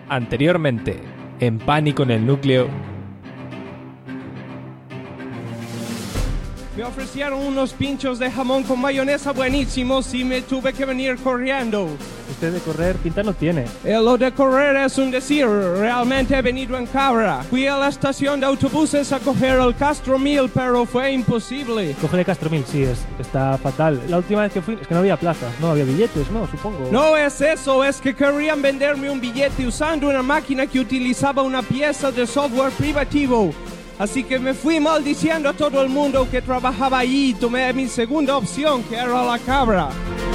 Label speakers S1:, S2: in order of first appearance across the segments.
S1: Anteriormente, en Pánico en el Núcleo.
S2: Me ofrecieron unos pinchos de jamón con mayonesa buenísimos y me tuve que venir corriendo.
S3: Usted de correr pinta no tiene.
S2: Lo de correr es un decir, realmente he venido en cabra. Fui a la estación de autobuses a coger el Castro 1000, pero fue imposible.
S3: Coge de Castro 1000, sí, está fatal. La última vez que fui es que no había plazas, no había billetes, no, supongo.
S2: No es eso, es que querían venderme un billete usando una máquina que utilizaba una pieza de software privativo. Así que me fui maldiciendo a todo el mundo que trabajaba allí y tomé mi segunda opción, que era la cabra.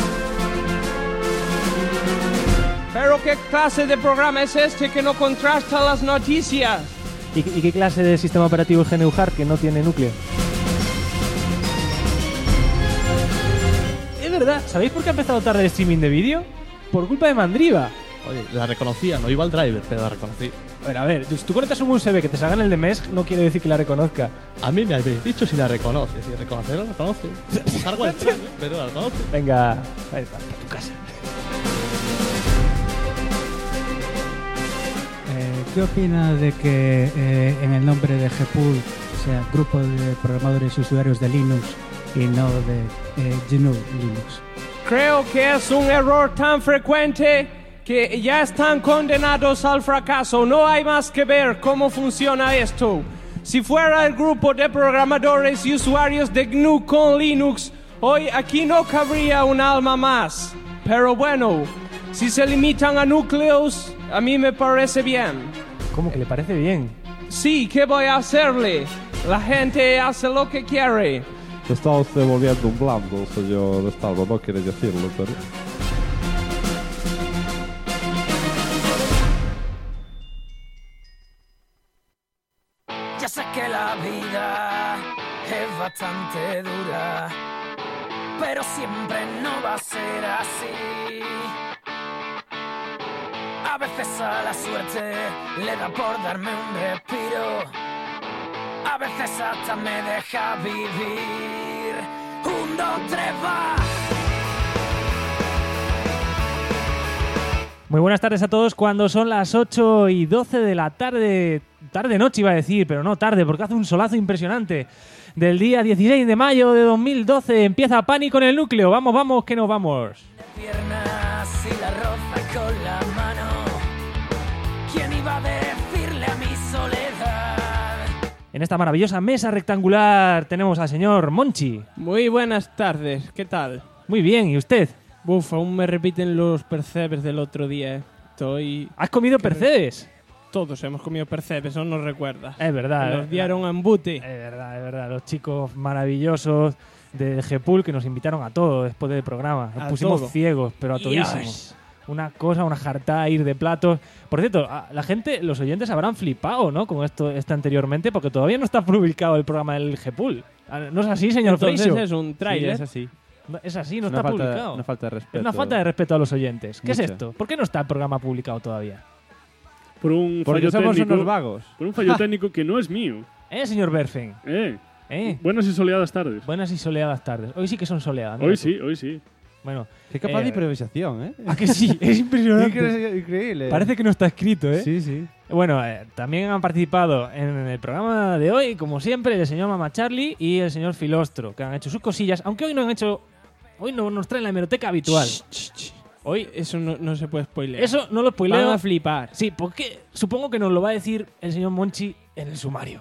S2: Pero ¿qué clase de programa es este que no contrasta las noticias?
S3: ¿Y qué clase de sistema operativo es GNU Hard que no tiene núcleo? Es verdad, ¿sabéis por qué ha empezado tarde el streaming de vídeo? Por culpa de Mandriva.
S4: Oye, la reconocía, no iba al driver, pero la reconocí.
S3: A ver, si tú conectas un USB que te salga en el de MESC, no quiere decir que la reconozca.
S4: A mí me habéis dicho si la reconoce. Si reconocerla, la reconoce. Es algo extraño, pero la reconoce.
S3: Venga, para tu casa.
S5: ¿Qué opinas de que en el nombre de GPUL sea Grupo de Programadores y Usuarios de Linux y no de GNU Linux?
S2: Creo que es un error tan frecuente que ya están condenados al fracaso. No hay más que ver cómo funciona esto. Si fuera el grupo de programadores y usuarios de GNU con Linux, hoy aquí no cabría un alma más. Pero bueno, si se limitan a núcleos, a mí me parece bien.
S3: ¿Cómo que le parece bien?
S2: Sí, ¿qué voy a hacerle? La gente hace lo que quiere.
S6: Se está usted volviendo un blando, señor Estalvo, no quiere decirlo, pero...
S7: Ya sé que la vida es bastante dura, pero siempre no va a ser así. A veces a la suerte le da por darme un respiro, a veces hasta me deja vivir. 1, 2, 3, va.
S3: Muy buenas tardes a todos cuando son las 8:12 de la tarde. Tarde-noche iba a decir, pero no tarde, porque hace un solazo impresionante. Del día 16 de mayo de 2012 empieza Pánico en el Núcleo. Vamos, vamos, que nos vamos.
S7: Piernas y la roza con la mano. ¿Quién iba a decirle a mi soledad?
S3: En esta maravillosa mesa rectangular tenemos al señor Monchi.
S2: Muy buenas tardes, ¿qué tal?
S3: Muy bien, ¿y usted?
S2: Buf, aún me repiten los percebes del otro día.
S3: ¿Has comido percebes?
S2: Todos hemos comido percebes, ¿no nos recuerdas?
S3: Es verdad.
S2: Nos dieron embute.
S3: Es verdad. Los chicos maravillosos de GPUL que nos invitaron a todo después del programa. Nos pusimos todo ciegos, pero a todísimos. Una cosa, una jartada, ir de platos. Por cierto, la gente, los oyentes habrán flipado, ¿no? Con esto anteriormente, porque todavía no está publicado el programa del GPUL. ¿No es así, señor Freixo?
S2: Entonces es un tráiler.
S8: Sí, es así.
S3: No, es así, no está publicado.
S8: Una falta de respeto.
S3: Es una falta de respeto a los oyentes. ¿Qué
S8: Mucha.
S3: es esto? ¿Por qué no está el programa publicado todavía?
S8: Porque
S6: somos unos vagos.
S8: Por un fallo técnico que no es mío.
S3: Señor Berfen.
S8: Buenas y soleadas tardes.
S3: Buenas y soleadas tardes. Hoy sí que son soleadas, ¿no?
S8: Hoy sí.
S3: Bueno.
S6: Qué capaz de improvisación, ¿eh?
S3: ¿A que sí? Es impresionante.
S6: Increíble.
S3: Parece que no está escrito, ¿eh?
S6: Sí.
S3: Bueno, también han participado en el programa de hoy, como siempre, el señor Mama Charlie y el señor Filostro, que han hecho sus cosillas, aunque hoy no nos traen la hemeroteca habitual. Hoy
S2: eso no se puede spoilear.
S3: Eso no lo spoileo.
S2: Van a flipar.
S3: Sí, porque supongo que nos lo va a decir el señor Monchi en el sumario.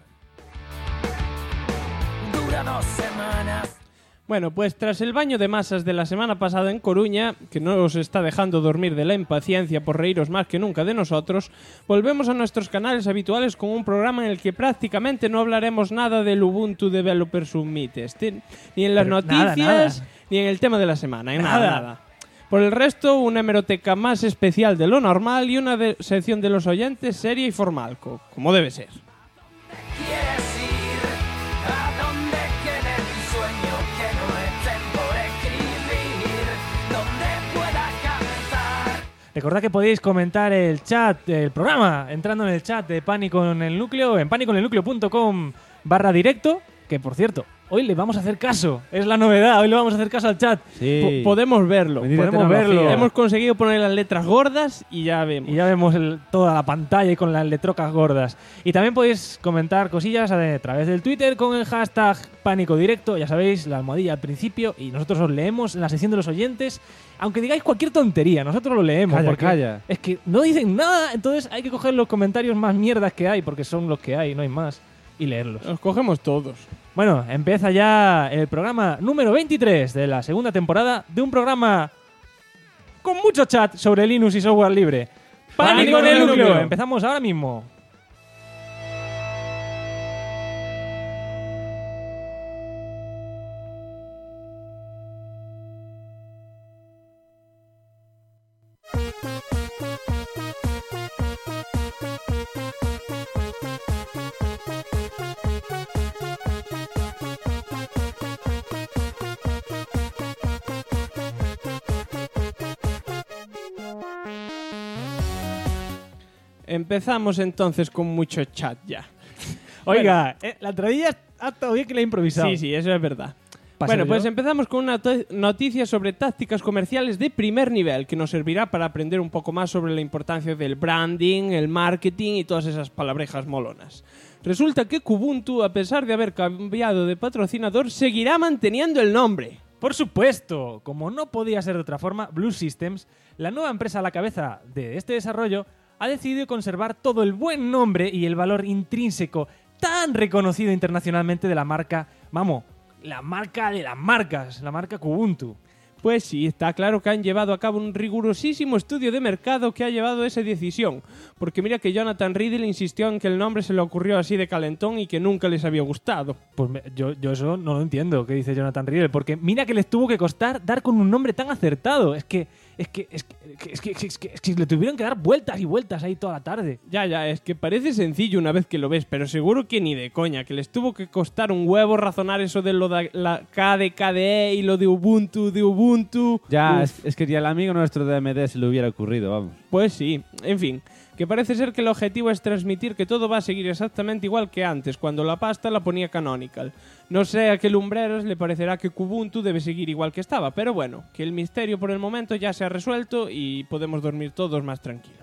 S7: Dura 2 semanas.
S2: Bueno, pues tras el baño de masas de la semana pasada en Coruña, que no os está dejando dormir de la impaciencia por reíros más que nunca de nosotros, volvemos a nuestros canales habituales con un programa en el que prácticamente no hablaremos nada del Ubuntu Developer Summit, ni en las noticias,
S3: nada.
S2: ni en el tema de la semana, nada. Por el resto, una hemeroteca más especial de lo normal y una sección de los oyentes seria y formal, como debe ser.
S7: ¿Quieres ir a donde quede tu sueño que no estén por escribir? Donde pueda cantar.
S3: Recordad que podéis comentar el chat del programa entrando en el chat de Pánico en el Núcleo, en panicoenelnucleo.com/directo, que por cierto, hoy le vamos a hacer caso. Es la novedad, hoy le vamos a hacer caso al chat.
S4: Sí.
S2: Podemos verlo.
S3: Podemos verlo.
S2: Hemos conseguido poner las letras gordas y ya vemos.
S3: Y ya vemos toda la pantalla y con las letrocas gordas. Y también podéis comentar cosillas a través del Twitter con el hashtag Pánico Directo. Ya sabéis, la almohadilla al principio. Y nosotros os leemos en la sección de los oyentes. Aunque digáis cualquier tontería, nosotros lo leemos.
S4: Calla.
S3: Es que no dicen nada, entonces hay que coger los comentarios más mierdas que hay, porque son los que hay, no hay más. Y leerlos.
S2: Los cogemos todos.
S3: Bueno, empieza ya el programa número 23 de la segunda temporada de un programa con mucho chat sobre Linux y software libre. ¡Pánico en el núcleo! Empezamos ahora mismo.
S2: Empezamos entonces con mucho chat ya.
S3: Oiga, la entradilla ha estado bien que la he improvisado.
S2: Sí, eso es verdad.
S3: ¿Paso
S2: Bueno,
S3: yo?
S2: pues empezamos con una noticia sobre tácticas comerciales de primer nivel que nos servirá para aprender un poco más sobre la importancia del branding, el marketing y todas esas palabrejas molonas. Resulta que Kubuntu, a pesar de haber cambiado de patrocinador, seguirá manteniendo el nombre.
S3: Por supuesto, como no podía ser de otra forma, Blue Systems, la nueva empresa a la cabeza de este desarrollo, ha decidido conservar todo el buen nombre y el valor intrínseco tan reconocido internacionalmente de la marca, vamos, la marca de las marcas, la marca Kubuntu.
S2: Pues sí, está claro que han llevado a cabo un rigurosísimo estudio de mercado que ha llevado a esa decisión. Porque mira que Jonathan Riddle insistió en que el nombre se le ocurrió así de calentón y que nunca les había gustado.
S3: Pues yo eso no lo entiendo, ¿qué dice Jonathan Riddle? Porque mira que les tuvo que costar dar con un nombre tan acertado. Es que le tuvieron que dar vueltas y vueltas ahí toda la tarde.
S2: Ya, es que parece sencillo una vez que lo ves, pero seguro que ni de coña, que les tuvo que costar un huevo razonar eso de lo de la K de KDE y lo de Ubuntu.
S4: Ya, es que ya el amigo nuestro de AMD se le hubiera ocurrido, vamos.
S2: Pues sí, en fin, que parece ser que el objetivo es transmitir que todo va a seguir exactamente igual que antes, cuando la pasta la ponía Canonical. No sé a qué lumbreros le parecerá que Kubuntu debe seguir igual que estaba, pero bueno, que el misterio por el momento ya se ha resuelto y podemos dormir todos más tranquilos.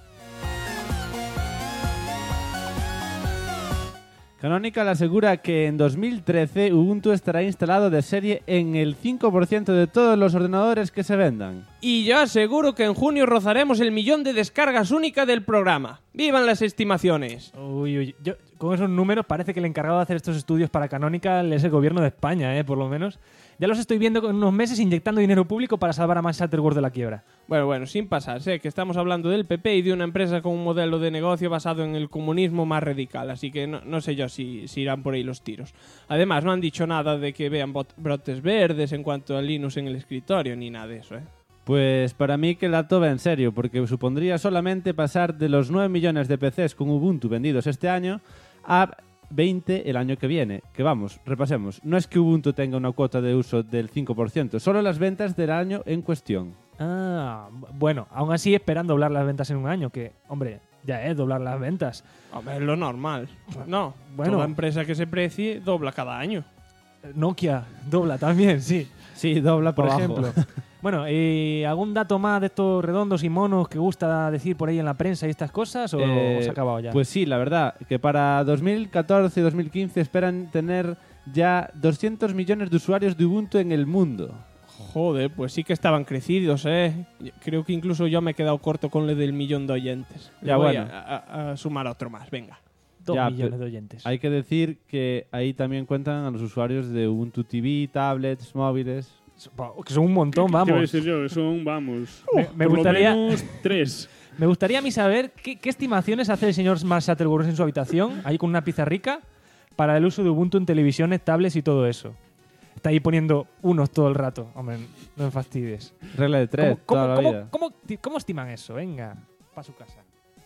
S4: Canonical asegura que en 2013 Ubuntu estará instalado de serie en el 5% de todos los ordenadores que se vendan.
S2: Y yo aseguro que en junio rozaremos el 1.000.000 de descargas únicas del programa. ¡Vivan las estimaciones!
S3: Uy, yo con esos números parece que el encargado de hacer estos estudios para Canonical es el gobierno de España, por lo menos. Ya los estoy viendo con unos meses inyectando dinero público para salvar a Max Shatterworth de la quiebra.
S2: Bueno, sin pasarse, que estamos hablando del PP y de una empresa con un modelo de negocio basado en el comunismo más radical, así que no sé yo si irán por ahí los tiros. Además, no han dicho nada de que vean brotes verdes en cuanto a Linux en el escritorio, ni nada de eso,
S4: Pues para mí que la toma en serio, porque supondría solamente pasar de los 9 millones de PCs con Ubuntu vendidos este año a 20 el año que viene. Que vamos, repasemos. No es que Ubuntu tenga una cuota de uso del 5%, solo las ventas del año en cuestión.
S3: Ah, bueno, aún así esperan doblar las ventas en un año, que, hombre, ya es doblar las ventas.
S2: Hombre, es lo normal. No,
S3: bueno,
S2: toda empresa que se precie dobla cada año.
S3: Nokia dobla también, sí.
S4: Sí, dobla
S3: por
S4: abajo.
S3: ejemplo. Bueno, ¿y algún dato más de estos redondos y monos que gusta decir por ahí en la prensa y estas cosas o se ha acabado ya?
S4: Pues sí, la verdad, que para 2014 y 2015 esperan tener ya 200 millones de usuarios de Ubuntu en el mundo.
S2: Joder, pues sí que estaban crecidos, Creo que incluso yo me he quedado corto con lo del 1.000.000 de oyentes.
S4: Ya,
S2: voy
S4: bueno.
S2: a sumar otro más, venga.
S3: 2
S4: Ya,
S3: millones de oyentes.
S4: Hay que decir que ahí también cuentan a los usuarios de Ubuntu TV, tablets, móviles.
S3: Que son un montón,
S8: ¿Qué voy a
S3: vamos.
S8: decir yo? Son, vamos,
S3: Me
S8: por
S3: gustaría-
S8: lo menos 3.
S3: Me gustaría a mí saber qué estimaciones hace el señor Max Shatterworth en su habitación, ahí con una pizarrica, para el uso de Ubuntu en televisiones, tablets y todo eso. Está ahí poniendo unos todo el rato. Hombre, no me fastidies.
S4: Regla de 3, toda la vida.
S3: ¿Cómo estiman eso? Venga, para su casa.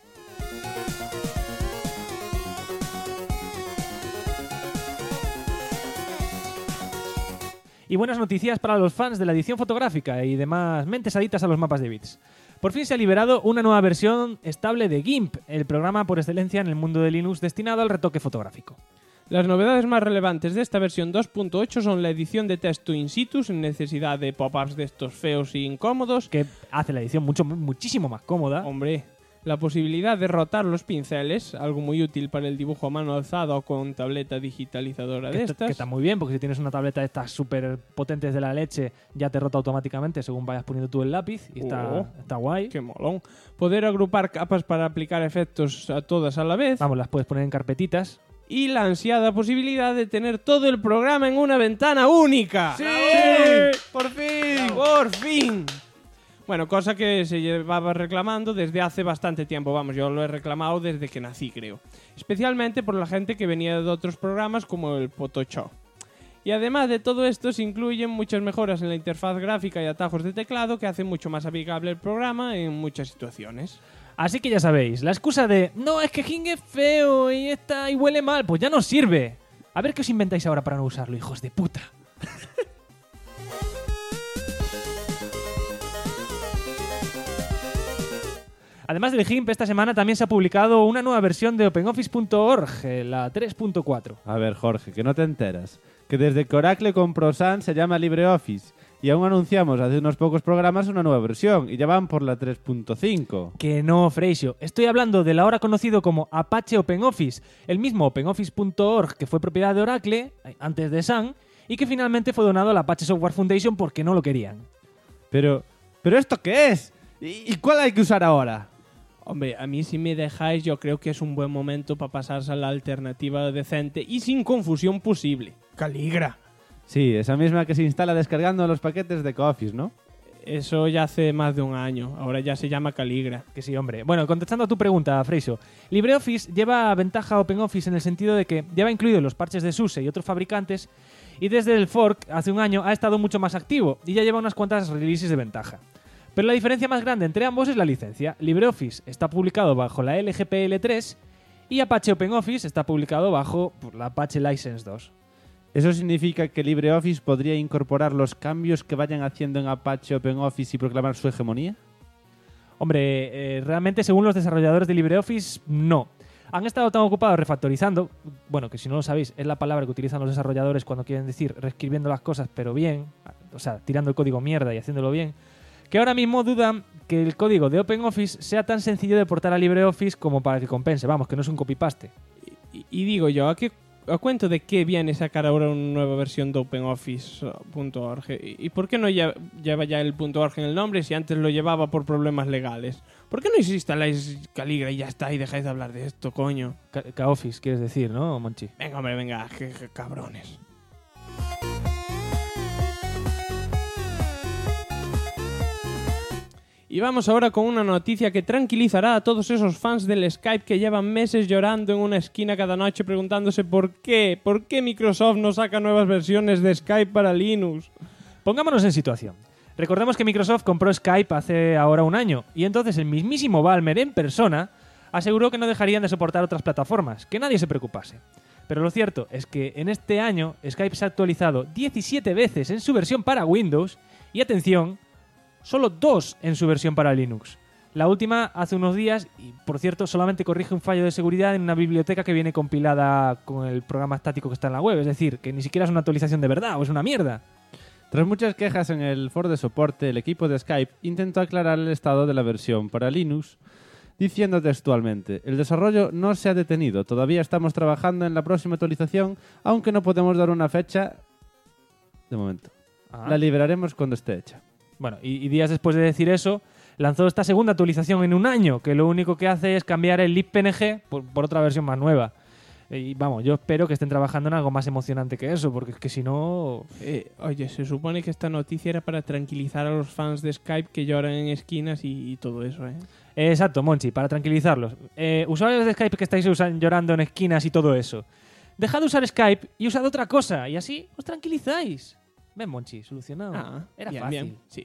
S3: Y buenas noticias para los fans de la edición fotográfica y demás mentes adictas a los mapas de bits. Por fin se ha liberado una nueva versión estable de GIMP, el programa por excelencia en el mundo de Linux destinado al retoque fotográfico.
S2: Las novedades más relevantes de esta versión 2.8 son la edición de texto in situ sin necesidad de pop-ups de estos feos e incómodos.
S3: Que hace la edición muchísimo más cómoda.
S2: Hombre, la posibilidad de rotar los pinceles, algo muy útil para el dibujo a mano alzada o con tableta digitalizadora de estas.
S3: Que está muy bien, porque si tienes una tableta de estas súper potentes de la leche, ya te rota automáticamente según vayas poniendo tú el lápiz. Y está guay.
S2: ¡Qué molón! Poder agrupar capas para aplicar efectos a todas a la vez.
S3: Vamos, las puedes poner en carpetitas.
S2: Y la ansiada posibilidad de tener todo el programa en una ventana única.
S3: ¡Sí!
S2: ¡Por fin! ¡Por fin! Bueno, cosa que se llevaba reclamando desde hace bastante tiempo. Vamos, yo lo he reclamado desde que nací, creo. Especialmente por la gente que venía de otros programas como el Photoshop. Y además de todo esto, se incluyen muchas mejoras en la interfaz gráfica y atajos de teclado que hacen mucho más amigable el programa en muchas situaciones.
S3: Así que ya sabéis, la excusa de no, es que King es feo y huele mal, pues ya no sirve. A ver qué os inventáis ahora para no usarlo, hijos de puta. Además del GIMP, esta semana también se ha publicado una nueva versión de OpenOffice.org, la 3.4.
S4: A ver, Jorge, que no te enteras. Que desde que Oracle compró Sun se llama LibreOffice. Y aún anunciamos hace unos pocos programas una nueva versión. Y ya van por la 3.5.
S3: Que no, Freixo. Estoy hablando del ahora conocido como Apache OpenOffice. El mismo OpenOffice.org que fue propiedad de Oracle, antes de Sun, y que finalmente fue donado a la Apache Software Foundation porque no lo querían.
S4: Pero ¿esto qué es? ¿Y cuál hay que usar ahora?
S2: Hombre, a mí si me dejáis yo creo que es un buen momento para pasarse a la alternativa decente y sin confusión posible. Caligra.
S4: Sí, esa misma que se instala descargando los paquetes de CoOffice, ¿no?
S2: Eso ya hace más de un año. Ahora ya se llama Caligra.
S3: Que sí, hombre. Bueno, contestando a tu pregunta, Freixo. LibreOffice lleva ventaja a OpenOffice en el sentido de que lleva incluidos los parches de SUSE y otros fabricantes y desde el fork, hace un año, ha estado mucho más activo y ya lleva unas cuantas releases de ventaja. Pero la diferencia más grande entre ambos es la licencia. LibreOffice está publicado bajo la LGPL3 y Apache OpenOffice está publicado bajo la Apache License 2.
S4: ¿Eso significa que LibreOffice podría incorporar los cambios que vayan haciendo en Apache OpenOffice y proclamar su hegemonía?
S3: Hombre, realmente según los desarrolladores de LibreOffice, no. Han estado tan ocupados refactorizando, bueno, que si no lo sabéis, es la palabra que utilizan los desarrolladores cuando quieren decir reescribiendo las cosas pero bien, o sea, tirando el código mierda y haciéndolo bien, que ahora mismo dudan que el código de OpenOffice sea tan sencillo de portar a LibreOffice como para que compense. Vamos, que no es un copy-paste.
S2: Y digo yo, ¿a cuento de qué viene sacar ahora una nueva versión de OpenOffice.org? ¿Y por qué no lleva ya el .org en el nombre si antes lo llevaba por problemas legales? ¿Por qué no instaláis Caligra y ya está y dejáis de hablar de esto, coño?
S3: K-Office, quieres decir, ¿no, Monchi?
S2: Venga, hombre, venga, que cabrones. Y vamos ahora con una noticia que tranquilizará a todos esos fans del Skype que llevan meses llorando en una esquina cada noche preguntándose ¿por qué Microsoft no saca nuevas versiones de Skype para Linux?
S3: Pongámonos en situación. Recordemos que Microsoft compró Skype hace ahora un año y entonces el mismísimo Ballmer en persona aseguró que no dejarían de soportar otras plataformas, que nadie se preocupase. Pero lo cierto es que en este año Skype se ha actualizado 17 veces en su versión para Windows y, atención, solo 2 en su versión para Linux. La última hace unos días y, por cierto, solamente corrige un fallo de seguridad en una biblioteca que viene compilada con el programa estático que está en la web. Es decir, que ni siquiera es una actualización de verdad o es una mierda.
S4: Tras muchas quejas en el foro de soporte, el equipo de Skype intentó aclarar el estado de la versión para Linux, diciendo textualmente: el desarrollo no se ha detenido, todavía estamos trabajando en la próxima actualización, aunque no podemos dar una fecha de momento. La liberaremos cuando esté hecha.
S3: Bueno, y días después de decir eso, lanzó esta segunda actualización en un año, que lo único que hace es cambiar el libpng por otra versión más nueva. Y vamos, yo espero que estén trabajando en algo más emocionante que eso, porque es que si no...
S2: Oye, se supone que esta noticia era para tranquilizar a los fans de Skype que lloran en esquinas y todo eso, ¿eh?
S3: Exacto, Monchi, para tranquilizarlos. Usuarios de Skype que estáis llorando en esquinas y todo eso, dejad de usar Skype y usad otra cosa, y así os tranquilizáis. Ven, Monchi, solucionado. Era
S2: bien,
S3: fácil.
S2: Bien. Sí.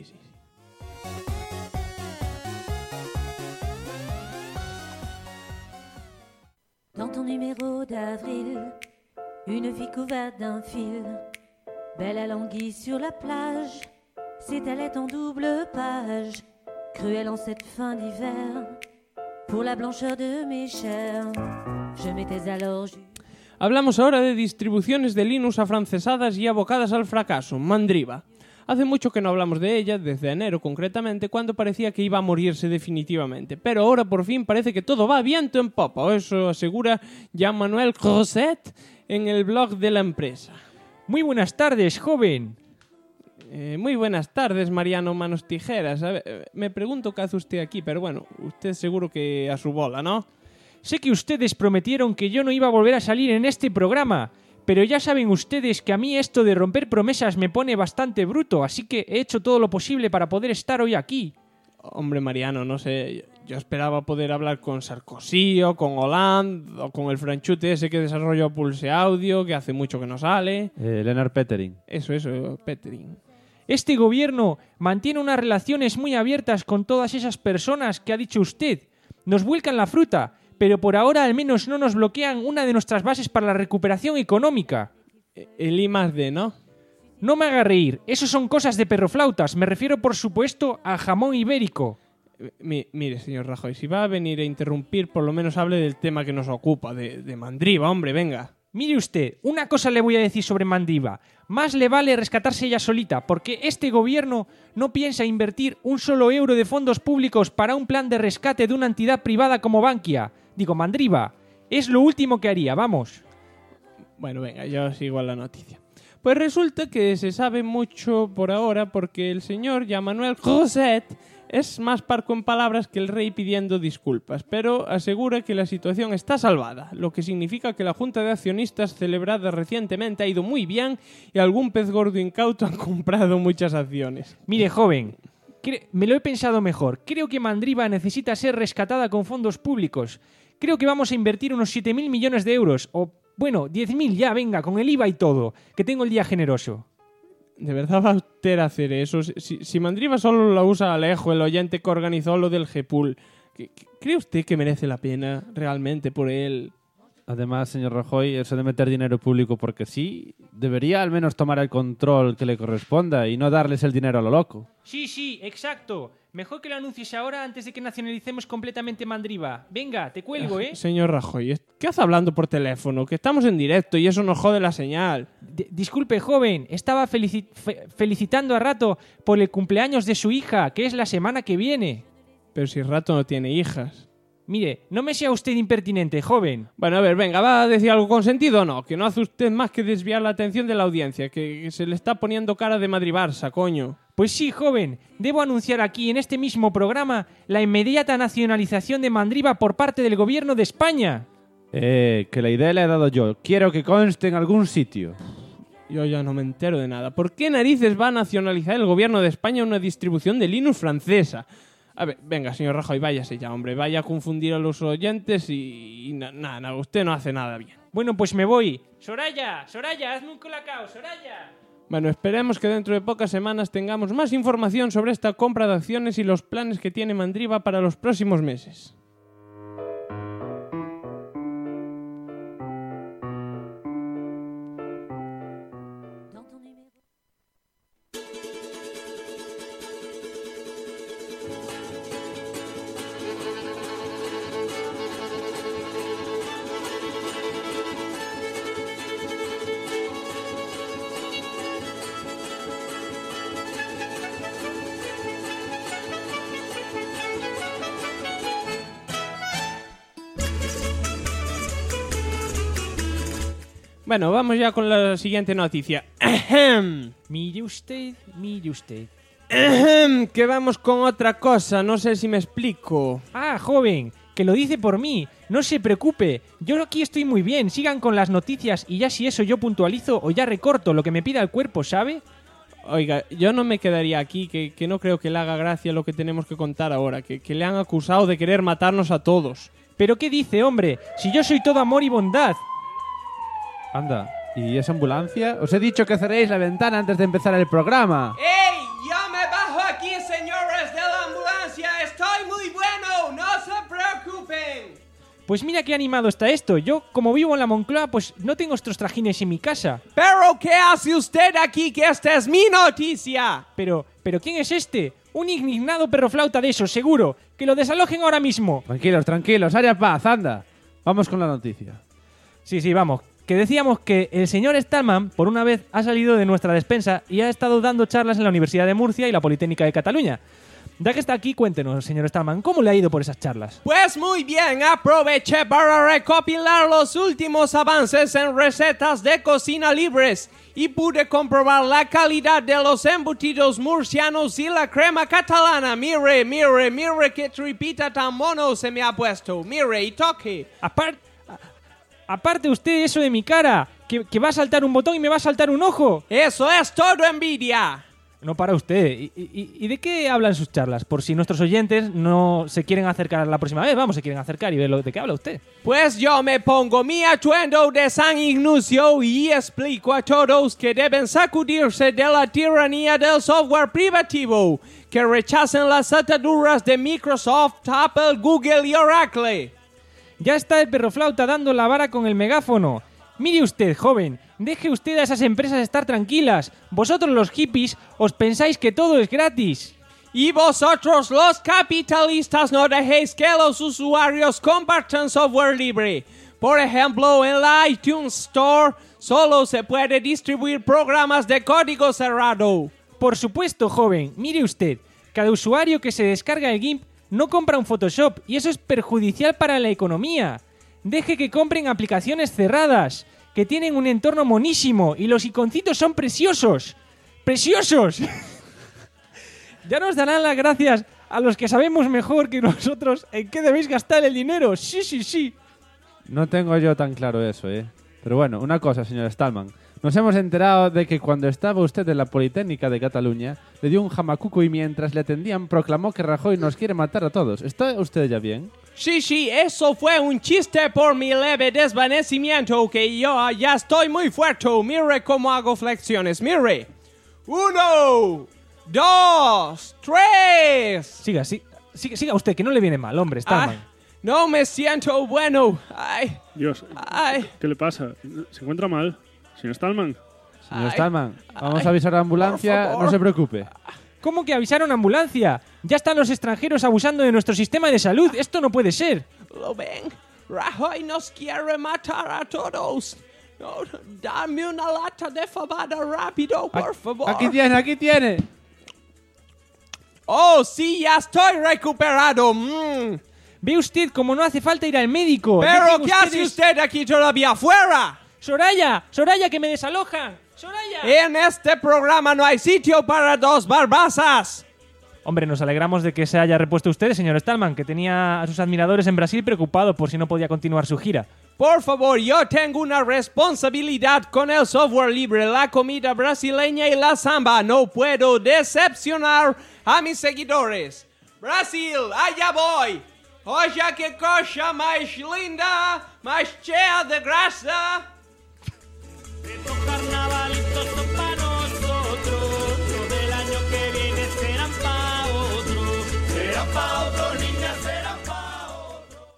S9: Dans ton numéro d'avril, une fille couverte d'un fil, belle à l'anguille sur la plage, s'étalait en double page, cruelle en cette fin d'hiver, pour la blancheur de mes chairs, je m'étais alors...
S2: Hablamos ahora de distribuciones de Linux afrancesadas y abocadas al fracaso, Mandriva. Hace mucho que no hablamos de ella, desde enero concretamente, cuando parecía que iba a morirse definitivamente. Pero ahora por fin parece que todo va viento en popa, o eso asegura Jean-Manuel Crozet en el blog de la empresa.
S3: Muy buenas tardes, joven.
S2: Muy buenas tardes, Mariano Manos Tijeras. A ver, me pregunto qué hace usted aquí, pero bueno, usted seguro que a su bola, ¿no?
S3: Sé que ustedes prometieron que yo no iba a volver a salir en este programa, pero ya saben ustedes que a mí esto de romper promesas me pone bastante bruto, así que he hecho todo lo posible para poder estar hoy aquí.
S2: Hombre, Mariano, no sé, yo esperaba poder hablar con Sarkozy o con Hollande o con el franchute ese que desarrolló Pulse Audio, que hace mucho que no sale.
S4: Lennart Petering.
S2: Eso, Petering.
S3: Este gobierno mantiene unas relaciones muy abiertas con todas esas personas que ha dicho usted. Nos vuelcan la fruta, pero por ahora al menos no nos bloquean una de nuestras bases para la recuperación económica.
S2: El I+D, ¿no?
S3: No me haga reír, eso son cosas de perroflautas. Me refiero, por supuesto, al jamón ibérico.
S2: Mire, señor Rajoy, si va a venir a interrumpir, por lo menos hable del tema que nos ocupa, de Mandriva, hombre, venga.
S3: Mire usted, una cosa le voy a decir sobre Mandriva. Más le vale rescatarse ella solita, porque este gobierno no piensa invertir un solo euro de fondos públicos para un plan de rescate de una entidad privada como Bankia. Digo, Mandriva, es lo último que haría, vamos.
S2: Bueno, venga, yo sigo a la noticia. Pues resulta que se sabe mucho por ahora porque el señor Jean-Manuel Crozet es más parco en palabras que el rey pidiendo disculpas, pero asegura que la situación está salvada, lo que significa que la Junta de Accionistas celebrada recientemente ha ido muy bien y algún pez gordo incauto han comprado muchas acciones.
S3: Mire, joven, me lo he pensado mejor. Creo que Mandriva necesita ser rescatada con fondos públicos. Creo que vamos a invertir unos 7.000 millones de euros, o bueno, 10.000 ya, venga, con el IVA y todo, que tengo el día generoso.
S2: ¿De verdad va usted a hacer eso? Si Mandriva solo la usa Alejo, el oyente que organizó lo del GEPUL, ¿cree usted que merece la pena realmente por él?
S4: Además, señor Rajoy, eso de meter dinero público porque sí, debería al menos tomar el control que le corresponda y no darles el dinero a lo loco.
S3: Sí, exacto. Mejor que lo anuncies ahora antes de que nacionalicemos completamente Mandriva. Venga, te cuelgo, ¿eh?
S2: Señor Rajoy, ¿qué hace hablando por teléfono? Que estamos en directo y eso nos jode la señal.
S3: Disculpe, joven. Estaba felicitando a Rato por el cumpleaños de su hija, que es la semana que viene.
S2: Pero si Rato no tiene hijas.
S3: Mire, no me sea usted impertinente, joven.
S2: Bueno, a ver, venga, ¿va a decir algo con sentido o no? Que no hace usted más que desviar la atención de la audiencia, que se le está poniendo cara de Madrid-Barça, coño.
S3: Pues sí, joven. Debo anunciar aquí, en este mismo programa, la inmediata nacionalización de Mandriva por parte del gobierno de España.
S4: Que la idea le he dado yo. Quiero que conste en algún sitio.
S2: Yo ya no me entero de nada. ¿Por qué narices va a nacionalizar el gobierno de España una distribución de Linux francesa? A ver, venga, señor Rajoy, váyase ya, hombre. Vaya a confundir a los oyentes y nada, usted no hace nada bien.
S3: Bueno, pues me voy. Soraya, hazme un colacao, Soraya.
S2: Bueno, esperemos que dentro de pocas semanas tengamos más información sobre esta compra de acciones y los planes que tiene Mandriva para los próximos meses. Bueno, vamos ya con la siguiente noticia.
S3: Mire usted.
S2: Que vamos con otra cosa, no sé si me explico.
S3: Ah, joven, que lo dice por mí. No se preocupe, yo aquí estoy muy bien. Sigan con las noticias y ya si eso yo puntualizo o ya recorto lo que me pida el cuerpo, ¿sabe?
S2: Oiga, yo no me quedaría aquí, que no creo que le haga gracia lo que tenemos que contar ahora, que le han acusado de querer matarnos a todos.
S3: ¿Pero qué dice, hombre? Si yo soy todo amor y bondad.
S4: Anda, ¿y esa ambulancia? Os he dicho que cerréis la ventana antes de empezar el programa.
S10: ¡Ey! ¡Ya me bajo aquí, señores de la ambulancia! ¡Estoy muy bueno! ¡No se preocupen!
S3: Pues mira qué animado está esto. Yo, como vivo en la Moncloa, pues no tengo estos trajines en mi casa.
S10: ¿Pero qué hace usted aquí? Que esta es mi noticia.
S3: Pero ¿quién es este? Un indignado perroflauta de esos, seguro. Que lo desalojen ahora mismo.
S4: Tranquilos, haya paz, anda. Vamos con la noticia.
S3: Sí, vamos. que decíamos que el señor Stallman, por una vez, ha salido de nuestra despensa y ha estado dando charlas en la Universidad de Murcia y la Politécnica de Cataluña. Ya que está aquí, cuéntenos, señor Stallman, ¿cómo le ha ido por esas charlas?
S2: Pues muy bien, aproveché para recopilar los últimos avances en recetas de cocina libres y pude comprobar la calidad de los embutidos murcianos y la crema catalana. Mire qué tripita tan mono se me ha puesto. Mire y toque.
S3: Aparte usted eso de mi cara, que va a saltar un botón y me va a saltar un ojo.
S2: Eso es todo envidia.
S3: No para usted. ¿Y de qué hablan sus charlas? Por si nuestros oyentes no se quieren acercar la próxima vez. Vamos, se quieren acercar y ver de qué habla usted.
S2: Pues yo me pongo mi atuendo de San Ignacio y explico a todos que deben sacudirse de la tiranía del software privativo, que rechacen las ataduras de Microsoft, Apple, Google y Oracle.
S3: Ya está el perroflauta dando la vara con el megáfono. Mire usted, joven, deje usted a esas empresas estar tranquilas. Vosotros los hippies os pensáis que todo es gratis.
S2: Y vosotros los capitalistas no dejéis que los usuarios compartan software libre. Por ejemplo, en la iTunes Store solo se puede distribuir programas de código cerrado.
S3: Por supuesto, joven, mire usted, cada usuario que se descarga el GIMP no compra un Photoshop y eso es perjudicial para la economía. Deje que compren aplicaciones cerradas, que tienen un entorno monísimo y los iconcitos son preciosos. ¡Preciosos! Ya nos darán las gracias a los que sabemos mejor que nosotros en qué debéis gastar el dinero. Sí.
S4: No tengo yo tan claro eso, ¿eh? Pero bueno, una cosa, señor Stallman. Nos hemos enterado de que cuando estaba usted en la Politécnica de Cataluña, le dio un jamacuco y mientras le atendían proclamó que Rajoy nos quiere matar a todos. ¿Está usted ya bien?
S2: Sí, eso fue un chiste por mi leve desvanecimiento, que yo ya estoy muy fuerte. Mire cómo hago flexiones, mire. 1, 2, 3.
S3: Siga usted, que no le viene mal, hombre, Stallman.
S2: No me siento bueno.
S8: Dios, ¿qué le pasa? ¿Se encuentra mal? Señor Stallman.
S4: Señor Stallman, vamos a avisar a la ambulancia, no se preocupe.
S3: ¿Cómo que avisar a una ambulancia? Ya están los extranjeros abusando de nuestro sistema de salud. Esto no puede ser.
S2: ¿Lo ven? Rajoy nos quiere matar a todos. No, dame una lata de fabada rápido, por favor.
S4: Aquí tiene.
S2: Oh, sí, ya estoy recuperado.
S3: Ve usted cómo no hace falta ir al médico.
S2: ¿Pero qué hace usted aquí todavía afuera?
S3: Soraya, que me desalojan. Soraya.
S2: En este programa no hay sitio para dos barbasas.
S3: Hombre, nos alegramos de que se haya repuesto usted, señor Stallman, que tenía a sus admiradores en Brasil preocupados por si no podía continuar su gira.
S2: Por favor, yo tengo una responsabilidad con el software libre, la comida brasileña y la samba. No puedo decepcionar a mis seguidores. Brasil, allá voy. Oye, qué cosa más linda, más cheia de grasa.
S7: Estos carnavalitos son pa' nosotros, los del año que viene serán pa' otro. Serán pa' otro, niñas, serán pa' otro.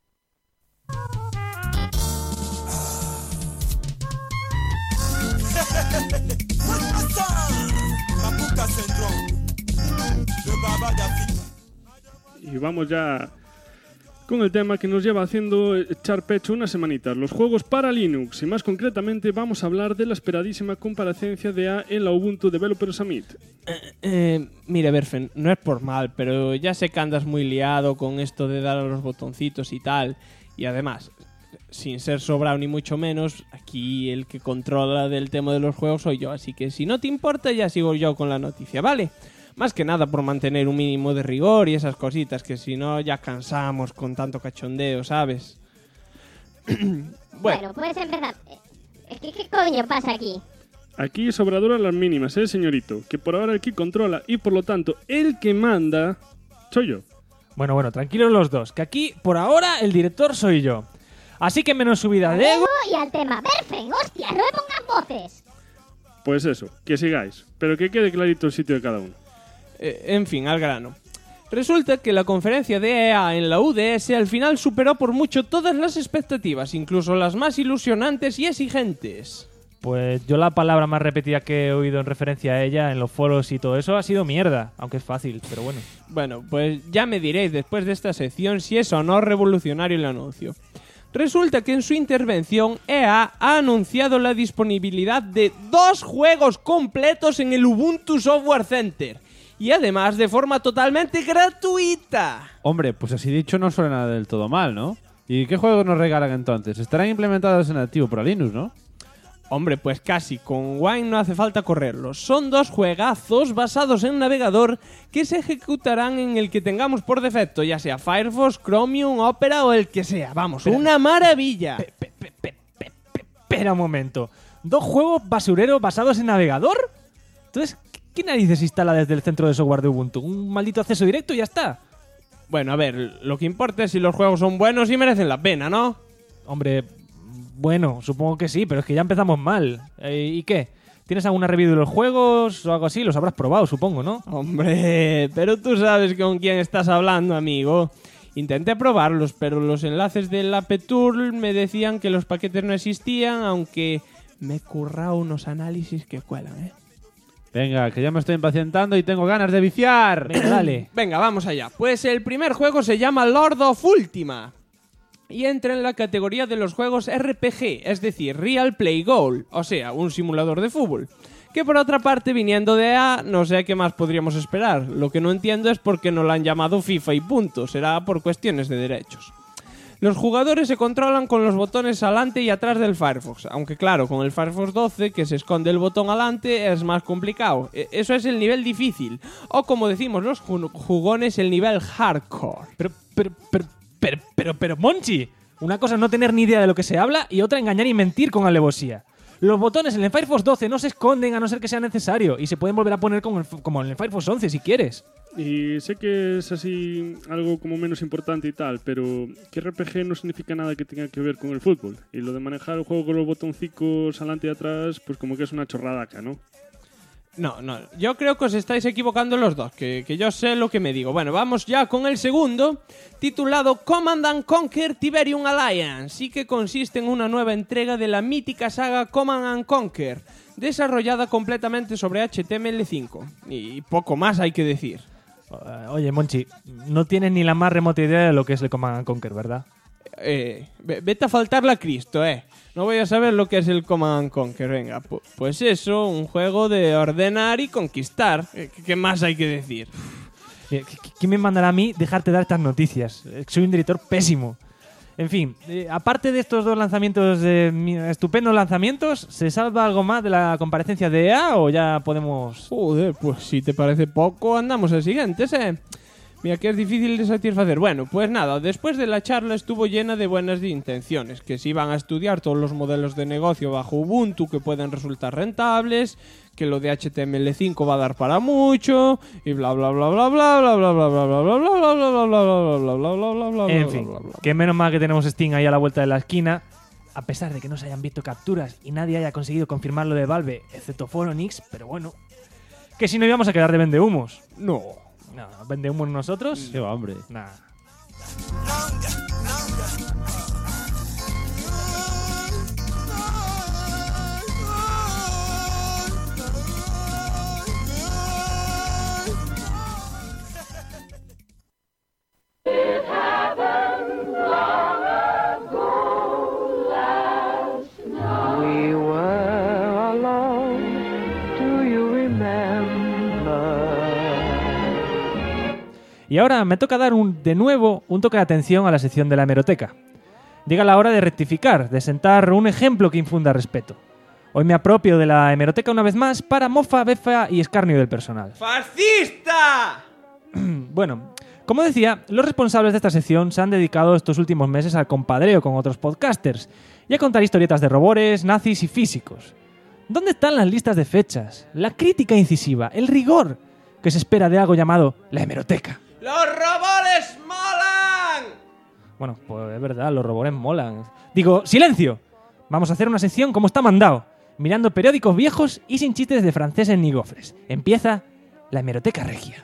S8: Y vamos ya con el tema que nos lleva haciendo echar pecho unas semanitas, los juegos para Linux, y más concretamente vamos a hablar de la esperadísima comparecencia de A en la Ubuntu Developer Summit.
S2: Mire, Berfen, no es por mal, pero ya sé que andas muy liado con esto de dar a los botoncitos y tal, y además, sin ser sobrado ni mucho menos, aquí el que controla del tema de los juegos soy yo, así que si no te importa ya sigo yo con la noticia, ¿vale? Más que nada por mantener un mínimo de rigor y esas cositas, que si no ya cansamos con tanto cachondeo, ¿sabes?
S11: Bueno, puedes empezar. ¿Qué coño pasa aquí?
S8: Aquí sobradoras las mínimas, señorito, que por ahora el que controla y por lo tanto el que manda soy yo.
S3: Bueno, tranquilos los dos, que aquí por ahora el director soy yo. Así que menos subida de ego.
S11: Y al tema, Berfen, hostia, no me pongan voces.
S8: Pues eso, que sigáis, pero que quede clarito el sitio de cada uno.
S2: En fin, al grano. Resulta que la conferencia de EA en la UDS al final superó por mucho todas las expectativas, incluso las más ilusionantes y exigentes.
S3: Pues yo la palabra más repetida que he oído en referencia a ella en los foros y todo eso ha sido mierda, aunque es fácil, pero bueno.
S2: Bueno, pues ya me diréis después de esta sección si es o no revolucionario el anuncio. Resulta que en su intervención EA ha anunciado la disponibilidad de 2 juegos completos en el Ubuntu Software Center. Y además de forma totalmente gratuita.
S4: Hombre, pues así dicho no suena del todo mal, ¿no? ¿Y qué juegos nos regalan entonces? Estarán implementados en nativo para Linux, ¿no?
S2: Hombre, pues casi, con Wine no hace falta correrlos. Son 2 juegazos basados en navegador que se ejecutarán en el que tengamos por defecto, ya sea Firefox, Chromium, Opera o el que sea. Vamos, una maravilla.
S3: Espera un momento. ¿2 juegos basureros basados en navegador? Entonces, ¿qué narices instala desde el centro de software de Ubuntu? ¿Un maldito acceso directo y ya está?
S2: Bueno, a ver, lo que importa es si los juegos son buenos y merecen la pena, ¿no?
S3: Hombre, bueno, supongo que sí, pero es que ya empezamos mal. ¿Y qué? ¿Tienes alguna review de los juegos o algo así? Los habrás probado, supongo, ¿no?
S2: Hombre, pero tú sabes con quién estás hablando, amigo. Intenté probarlos, pero los enlaces del App-Tool me decían que los paquetes no existían, aunque me he currado unos análisis que cuelan, ¿eh?
S4: Venga, que ya me estoy impacientando y tengo ganas de viciar.
S3: Venga, dale.
S2: Venga, vamos allá. Pues el primer juego se llama Lord of Ultima y entra en la categoría de los juegos RPG, es decir, Real Play Goal, o sea, un simulador de fútbol. Que por otra parte, viniendo de EA, no sé qué más podríamos esperar. Lo que no entiendo es por qué no lo han llamado FIFA y punto. Será por cuestiones de derechos. Los jugadores se controlan con los botones adelante y atrás del Firefox, aunque claro, con el Firefox 12, que se esconde el botón adelante, es más complicado. Eso es el nivel difícil, o como decimos los jugones, el nivel hardcore.
S3: Pero, Monchi, una cosa es no tener ni idea de lo que se habla y otra engañar y mentir con alevosía. Los botones en el Firefox 12 no se esconden a no ser que sea necesario y se pueden volver a poner como en el Firefox 11 si quieres.
S8: Y sé que es así algo como menos importante y tal, pero que RPG no significa nada que tenga que ver con el fútbol. Y lo de manejar el juego con los botoncicos adelante y atrás, pues como que es una chorradaca, ¿no?
S2: No, yo creo que os estáis equivocando los dos, que yo sé lo que me digo. Bueno, vamos ya con el segundo, titulado Command & Conquer Tiberium Alliance, y que consiste en una nueva entrega de la mítica saga Command & Conquer, desarrollada completamente sobre HTML5. Y poco más hay que decir.
S3: Oye, Monchi, no tienes ni la más remota idea de lo que es el Command & Conquer, ¿verdad?
S2: Vete a faltarle a Cristo, No voy a saber lo que es el Command & Conquer. Venga, pues eso, un juego de ordenar y conquistar. ¿Qué más hay que decir?
S3: ¿Quién me mandará a mí dejarte dar estas noticias? Soy un director pésimo. En fin, aparte de estos 2 lanzamientos, estupendos lanzamientos, ¿se salva algo más de la comparecencia de EA o ya podemos...?
S2: Joder, pues si te parece poco, andamos al siguiente, Mira que es difícil de satisfacer. Bueno, pues nada, después de la charla estuvo llena de buenas intenciones, que se iban a estudiar todos los modelos de negocio bajo Ubuntu que pueden resultar rentables, que lo de HTML5 va a dar para mucho, y bla bla bla bla bla bla bla bla bla bla bla bla bla bla bla bla bla bla bla.
S3: En fin, que menos mal que tenemos Steam ahí a la vuelta de la esquina, a pesar de que no se hayan visto capturas y nadie haya conseguido confirmar lo de Valve, excepto Phoronix, pero bueno, que si no íbamos a quedar de vendehumos.
S2: No,
S3: vendehumos nosotros.
S4: Qué va, hombre.
S3: Nah. Y ahora me toca dar de nuevo un toque de atención a la sección de la hemeroteca. Llega la hora de rectificar, de sentar un ejemplo que infunda respeto. Hoy me apropio de la hemeroteca una vez más para mofa, befa y escarnio del personal.
S2: ¡Fascista!
S3: Bueno, como decía, los responsables de esta sección se han dedicado estos últimos meses al compadreo con otros podcasters y a contar historietas de robores, nazis y físicos. ¿Dónde están las listas de fechas, la crítica incisiva, el rigor que se espera de algo llamado la hemeroteca?
S2: ¡Los robores molan!
S3: Bueno, pues es verdad, los robores molan. Digo, ¡silencio! Vamos a hacer una sección como está mandado, mirando periódicos viejos y sin chistes de franceses ni gofres. Empieza la hemeroteca regia.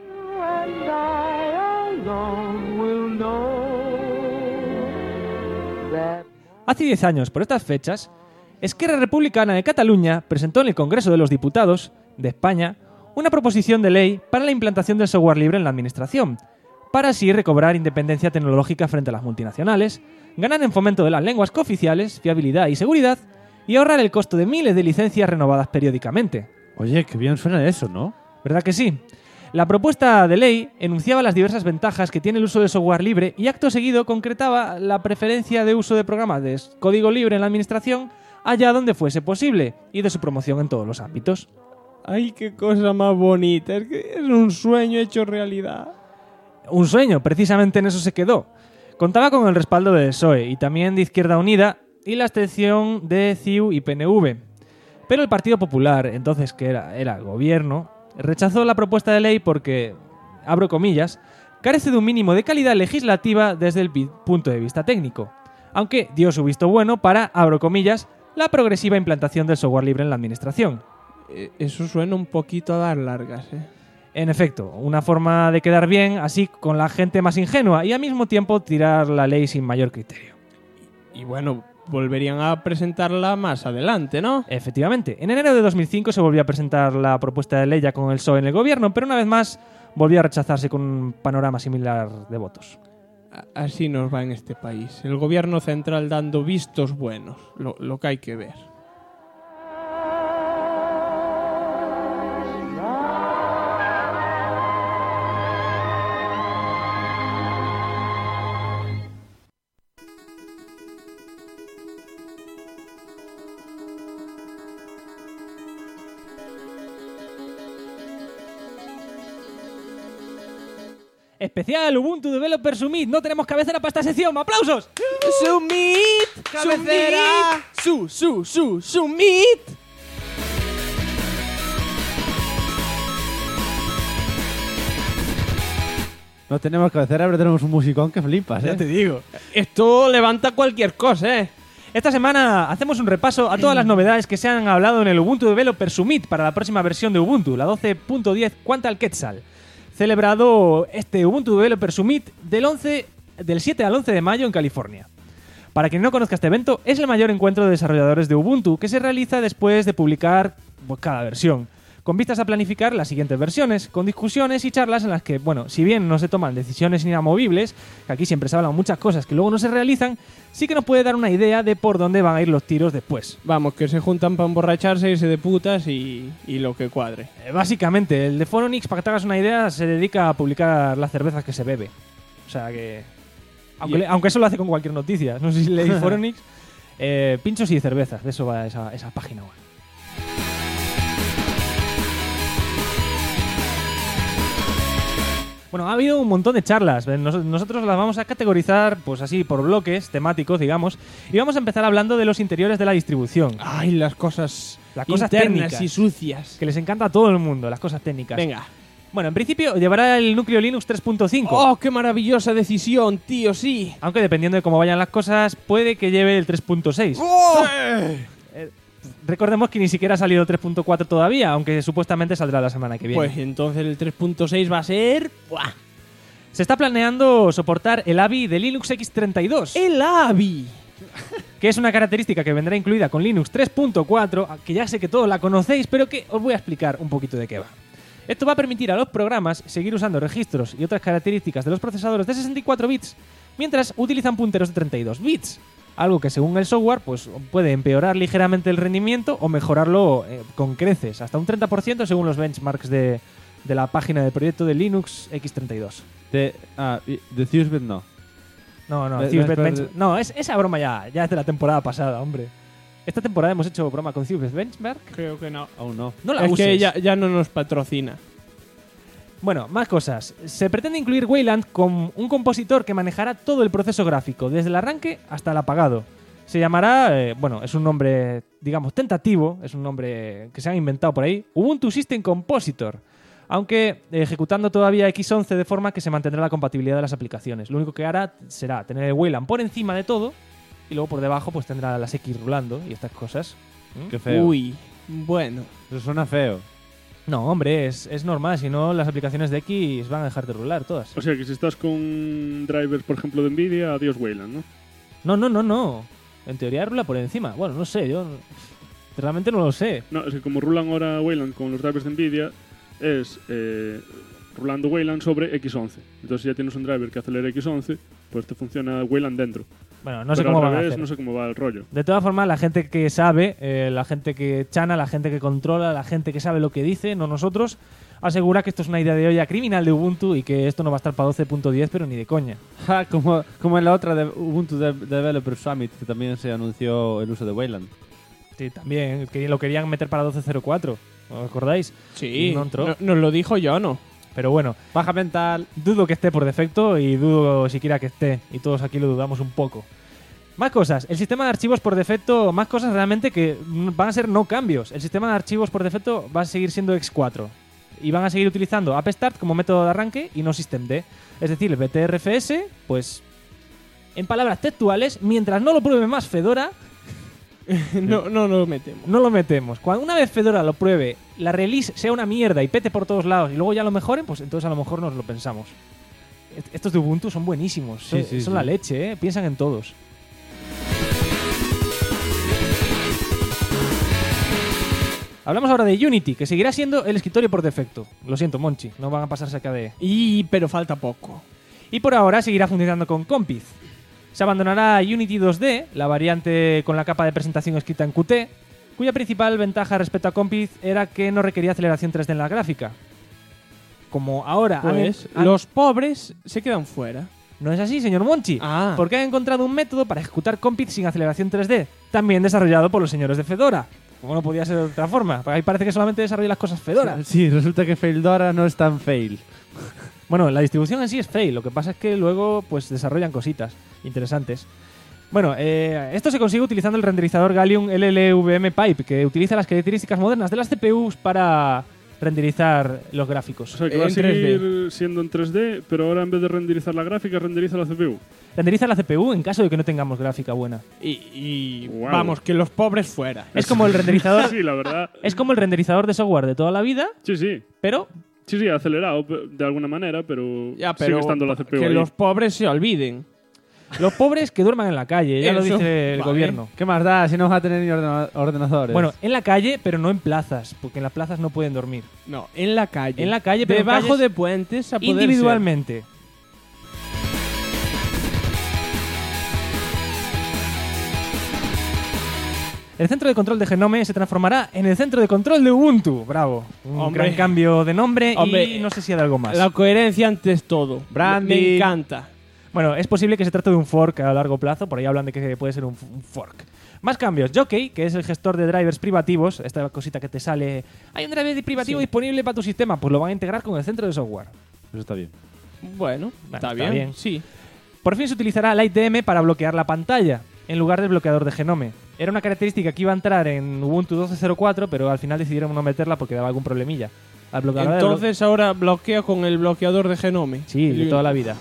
S3: Hace 10 años, por estas fechas, Esquerra Republicana de Cataluña presentó en el Congreso de los Diputados de España una proposición de ley para la implantación del software libre en la administración, para así recobrar independencia tecnológica frente a las multinacionales, ganar en fomento de las lenguas cooficiales, fiabilidad y seguridad, y ahorrar el costo de miles de licencias renovadas periódicamente.
S4: Oye, qué bien suena eso, ¿no?
S3: ¿Verdad que sí? La propuesta de ley enunciaba las diversas ventajas que tiene el uso de software libre y acto seguido concretaba la preferencia de uso de programas de código libre en la administración allá donde fuese posible y de su promoción en todos los ámbitos.
S2: ¡Ay, qué cosa más bonita! Es que es un sueño hecho realidad.
S3: Un sueño, precisamente en eso se quedó. Contaba con el respaldo de PSOE y también de Izquierda Unida y la abstención de CiU y PNV. Pero el Partido Popular, entonces que era el gobierno, rechazó la propuesta de ley porque, abro comillas, carece de un mínimo de calidad legislativa desde el punto de vista técnico, aunque dio su visto bueno para, abro comillas, la progresiva implantación del software libre en la administración.
S2: Eso suena un poquito a dar largas, ¿eh?
S3: En efecto, una forma de quedar bien así con la gente más ingenua y al mismo tiempo tirar la ley sin mayor criterio.
S2: Y bueno, volverían a presentarla más adelante, ¿no?
S3: Efectivamente. En enero de 2005 se volvió a presentar la propuesta de ley ya con el PSOE en el gobierno, pero una vez más volvió a rechazarse con un panorama similar de votos.
S2: Así nos va en este país. El gobierno central dando vistos buenos, lo que hay que ver.
S3: Especial Ubuntu Developer Summit. No tenemos cabecera para esta sección. ¡Aplausos!
S2: ¡Summit! ¡Cabecera! ¡Summit!
S4: No tenemos cabecera, pero tenemos un musicón que flipas, ¿eh?
S3: Ya te digo.
S2: Esto levanta cualquier cosa, ¿eh?
S3: Esta semana hacemos un repaso a todas las novedades que se han hablado en el Ubuntu Developer Summit para la próxima versión de Ubuntu, la 12.10 Quetzal. Celebrado este Ubuntu Developer Summit del 7 al 11 de mayo en California. Para quien no conozca este evento, es el mayor encuentro de desarrolladores de Ubuntu que se realiza después de publicar cada versión, con vistas a planificar las siguientes versiones, con discusiones y charlas en las que, bueno, si bien no se toman decisiones inamovibles, que aquí siempre se hablan muchas cosas que luego no se realizan, sí que nos puede dar una idea de por dónde van a ir los tiros después.
S2: Vamos, que se juntan para emborracharse, irse de putas y lo que cuadre.
S3: Básicamente, el de Phoronix, para que te hagas una idea, se dedica a publicar las cervezas que se bebe. O sea que... Aunque eso lo hace con cualquier noticia. No sé si leí Phoronix. Pinchos y cervezas, de eso va esa página web. Bueno, ha habido un montón de charlas. Nosotros las vamos a categorizar, pues así, por bloques temáticos, digamos. Y vamos a empezar hablando de los interiores de la distribución.
S2: Ay, las cosas internas
S3: técnicas
S2: y sucias.
S3: Que les encanta a todo el mundo, las cosas técnicas.
S2: Venga.
S3: Bueno, en principio llevará el núcleo Linux 3.5.
S2: ¡Oh, qué maravillosa decisión, tío! Sí.
S3: Aunque dependiendo de cómo vayan las cosas, puede que lleve el 3.6.
S2: ¡Oh!
S3: Recordemos que ni siquiera ha salido el 3.4 todavía, aunque supuestamente saldrá la semana que viene.
S2: Pues entonces el 3.6 va a ser... ¡buah!
S3: Se está planeando soportar el AVI de Linux X32.
S2: ¡El AVI!
S3: Que es una característica que vendrá incluida con Linux 3.4, que ya sé que todos la conocéis, pero que os voy a explicar un poquito de qué va. Esto va a permitir a los programas seguir usando registros y otras características de los procesadores de 64 bits, mientras utilizan punteros de 32 bits. Algo que según el software pues puede empeorar ligeramente el rendimiento o mejorarlo con creces, hasta un 30% según los benchmarks de la página del proyecto de Linux X32.
S4: De Thusbit no.
S3: No, esa broma ya es de la temporada pasada, hombre. Esta temporada hemos hecho broma con Thusbit Benchmark.
S2: Creo que no.
S4: Aún no.
S3: No la
S2: es
S3: uses.
S2: que ya no nos patrocina.
S3: Bueno, más cosas. Se pretende incluir Wayland con un compositor que manejará todo el proceso gráfico, desde el arranque hasta el apagado. Se llamará, es un nombre, digamos, tentativo, es un nombre que se han inventado por ahí, Ubuntu System Compositor, aunque ejecutando todavía X11 de forma que se mantendrá la compatibilidad de las aplicaciones. Lo único que hará será tener el Wayland por encima de todo y luego por debajo pues tendrá las X rulando y estas cosas.
S4: Qué feo.
S2: Uy, bueno.
S4: Eso suena feo.
S3: No, hombre, es normal, si no las aplicaciones de X van a dejar de rular todas.
S8: O sea que si estás con drivers, por ejemplo, de Nvidia, adiós Wayland, ¿no?
S3: No. En teoría rula por encima. Bueno, no sé, yo realmente no lo sé.
S8: No, es que como rulan ahora Wayland con los drivers de Nvidia, es rulando Wayland sobre X11. Entonces si ya tienes un driver que acelera X11, pues te funciona Wayland dentro.
S3: Bueno, no sé
S8: Pero
S3: cómo
S8: al
S3: van a
S8: revés,
S3: hacer.
S8: no sé cómo va el rollo.
S3: De todas formas, la gente que sabe, la gente que chana, la gente que controla, la gente que sabe lo que dice, no nosotros, asegura que esto es una idea de olla criminal de Ubuntu y que esto no va a estar para 12.10, pero ni de coña.
S4: Como en la otra de Ubuntu Developer Summit, que también se anunció el uso de Wayland.
S3: Sí, también, que lo querían meter para 12.04, ¿os acordáis?
S2: Sí,
S3: Y no entró.
S2: nos lo dijo Jono.
S3: Pero bueno,
S4: Baja mental.
S3: dudo que esté por defecto y dudo siquiera que esté, y todos aquí lo dudamos un poco. Más cosas. El sistema de archivos por defecto, más cosas realmente que van a ser no cambios. El sistema de archivos por defecto va a seguir siendo X4. Y van a seguir utilizando AppStart como método de arranque y no systemd. Es decir, el BTRFS, pues, en palabras textuales, mientras no lo pruebe más Fedora,
S2: no lo metemos.
S3: no lo metemos. Cuando una vez Fedora lo pruebe, la release sea una mierda y pete por todos lados y luego ya lo mejoren, pues entonces a lo mejor nos lo pensamos. Estos de Ubuntu son buenísimos. Son la leche, ¿eh? Piensan en todos. Hablamos ahora de Unity, que seguirá siendo el escritorio por defecto. Lo siento, Monchi, no van a pasarse a KDE.
S2: Pero falta poco.
S3: Y por ahora seguirá funcionando con Compiz. Se abandonará Unity 2D, la variante con la capa de presentación escrita en Qt, cuya principal ventaja respecto a Compiz era que no requería aceleración 3D en la gráfica. Como ahora
S2: Pues los pobres se quedan fuera.
S3: No es así, señor Monchi,
S2: Ah.
S3: porque han encontrado un método para ejecutar Compiz sin aceleración 3D, también desarrollado por los señores de Fedora. Como no podía ser de otra forma, porque ahí parece que solamente desarrolla las cosas Fedora.
S4: Sí, resulta que Faildora no es tan fail.
S3: Bueno, la distribución en sí es fail, lo que pasa es que luego pues desarrollan cositas interesantes. Bueno, esto se consigue utilizando el renderizador Gallium LLVM Pipe, que utiliza las características modernas de las CPUs para renderizar los gráficos.
S8: O sea, que va a
S2: En
S8: seguir
S2: 3D.
S8: siendo en 3D, pero ahora en vez de renderizar la gráfica, renderiza la CPU.
S3: Renderiza la CPU en caso de que no tengamos gráfica buena.
S2: Y
S8: Guau.
S2: vamos, que los pobres fuera.
S3: Es como el renderizador,
S8: Sí, la verdad.
S3: es como el renderizador de software de toda la vida,
S8: Sí, sí.
S3: pero
S8: Sí, acelerado de alguna manera, pero,
S2: Ya,
S8: sigue
S2: pero
S8: estando la CPU
S2: que
S8: ahí.
S2: los pobres se olviden.
S3: los pobres que duerman en la calle, ya lo
S2: Eso,
S3: dice el
S2: vale.
S3: gobierno.
S4: ¿Qué más da si no vas a tener ni ordenadores?
S3: Bueno, en la calle, pero no en plazas, porque en las plazas no pueden dormir.
S2: No, en la calle.
S3: En la calle, pero en
S2: debajo
S3: calles
S2: de puentes a poder
S3: individualmente. El centro de control de Genome se transformará en el centro de control de Ubuntu. Bravo. Un
S2: Hombre.
S3: gran cambio de nombre
S2: Hombre,
S3: y no sé si hay algo más.
S2: La coherencia antes todo.
S4: Branding.
S2: Me encanta.
S3: Bueno, es posible que se trate de un fork a largo plazo. Por ahí hablan de que puede ser un fork. Más cambios. Jockey, que es el gestor de drivers privativos, esta cosita que te sale. Hay un driver privativo
S2: Sí.
S3: disponible para tu sistema. Pues lo van a integrar con el centro de software.
S4: Eso está bien.
S2: Bueno, está bien. Sí.
S3: Por fin se utilizará LightDM para bloquear la pantalla, en lugar del bloqueador de Genome. Era una característica que iba a entrar en Ubuntu 12.04, pero al final decidieron no meterla porque daba algún problemilla. Al bloqueador de
S2: Entonces ahora bloquea con el bloqueador de Genome.
S3: sí, de toda la vida.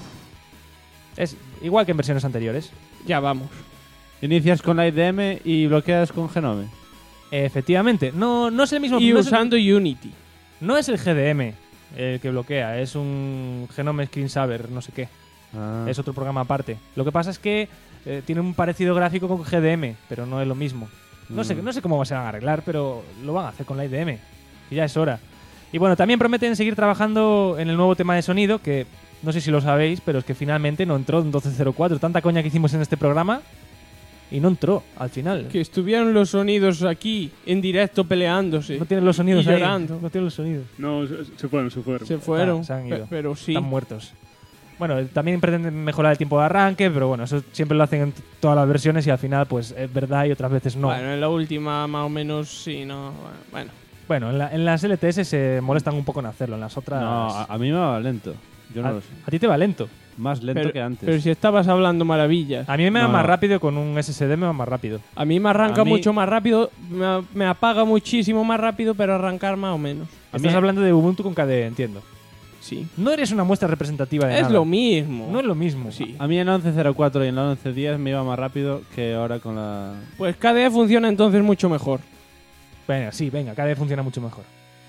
S3: Es igual que en versiones anteriores.
S2: Ya vamos.
S4: Inicias con la IDM y bloqueas con Genome.
S3: Efectivamente, no es el mismo.
S2: Y
S3: no es-
S2: usando Unity.
S3: no es el GDM el que bloquea, es un Genome Screensaver, no sé qué.
S4: Ah.
S3: Es otro programa aparte. Lo que pasa es que tiene un parecido gráfico con GDM, pero no es lo mismo. No sé cómo se van a arreglar, pero lo van a hacer con la IDM, que ya es hora. Y bueno, también prometen seguir trabajando en el nuevo tema de sonido, que no sé si lo sabéis, pero es que finalmente no entró en 12.04. Tanta coña que hicimos en este programa y no entró al final.
S2: Que estuvieron los sonidos aquí en directo peleándose.
S3: No tienen los sonidos
S2: y
S3: ahí.
S2: llorando.
S3: No tienen los sonidos.
S8: No, se fueron.
S2: Se fueron.
S3: Se han ido.
S2: Pero sí.
S3: Están muertos. Bueno, también pretenden mejorar el tiempo de arranque, pero bueno, eso siempre lo hacen en todas las versiones y al final pues es verdad y otras veces no.
S2: Bueno, en la última más o menos sí, no. Bueno.
S3: Bueno, en las LTS se molestan un poco en hacerlo, en las otras...
S4: No, a mí me va lento. Yo no lo sé.
S3: A ti te va lento.
S4: Más lento que antes.
S2: Pero si estabas hablando maravillas.
S3: A mí me va
S4: No.
S3: más rápido, con un SSD me va más rápido.
S2: A mí me arranca
S4: A mí-
S2: mucho más rápido, me apaga muchísimo más rápido, pero arrancar más o menos.
S3: Estás hablando de Ubuntu con KDE, entiendo.
S2: Sí.
S3: No eres una muestra representativa de
S2: Es
S3: nada.
S2: lo mismo.
S3: No es lo mismo.
S2: Sí.
S4: A mí en la 11.04 y en la 11.10 me iba más rápido que ahora con la...
S2: Pues KDE funciona entonces mucho mejor.
S3: Venga, sí, venga, KDE funciona mucho mejor.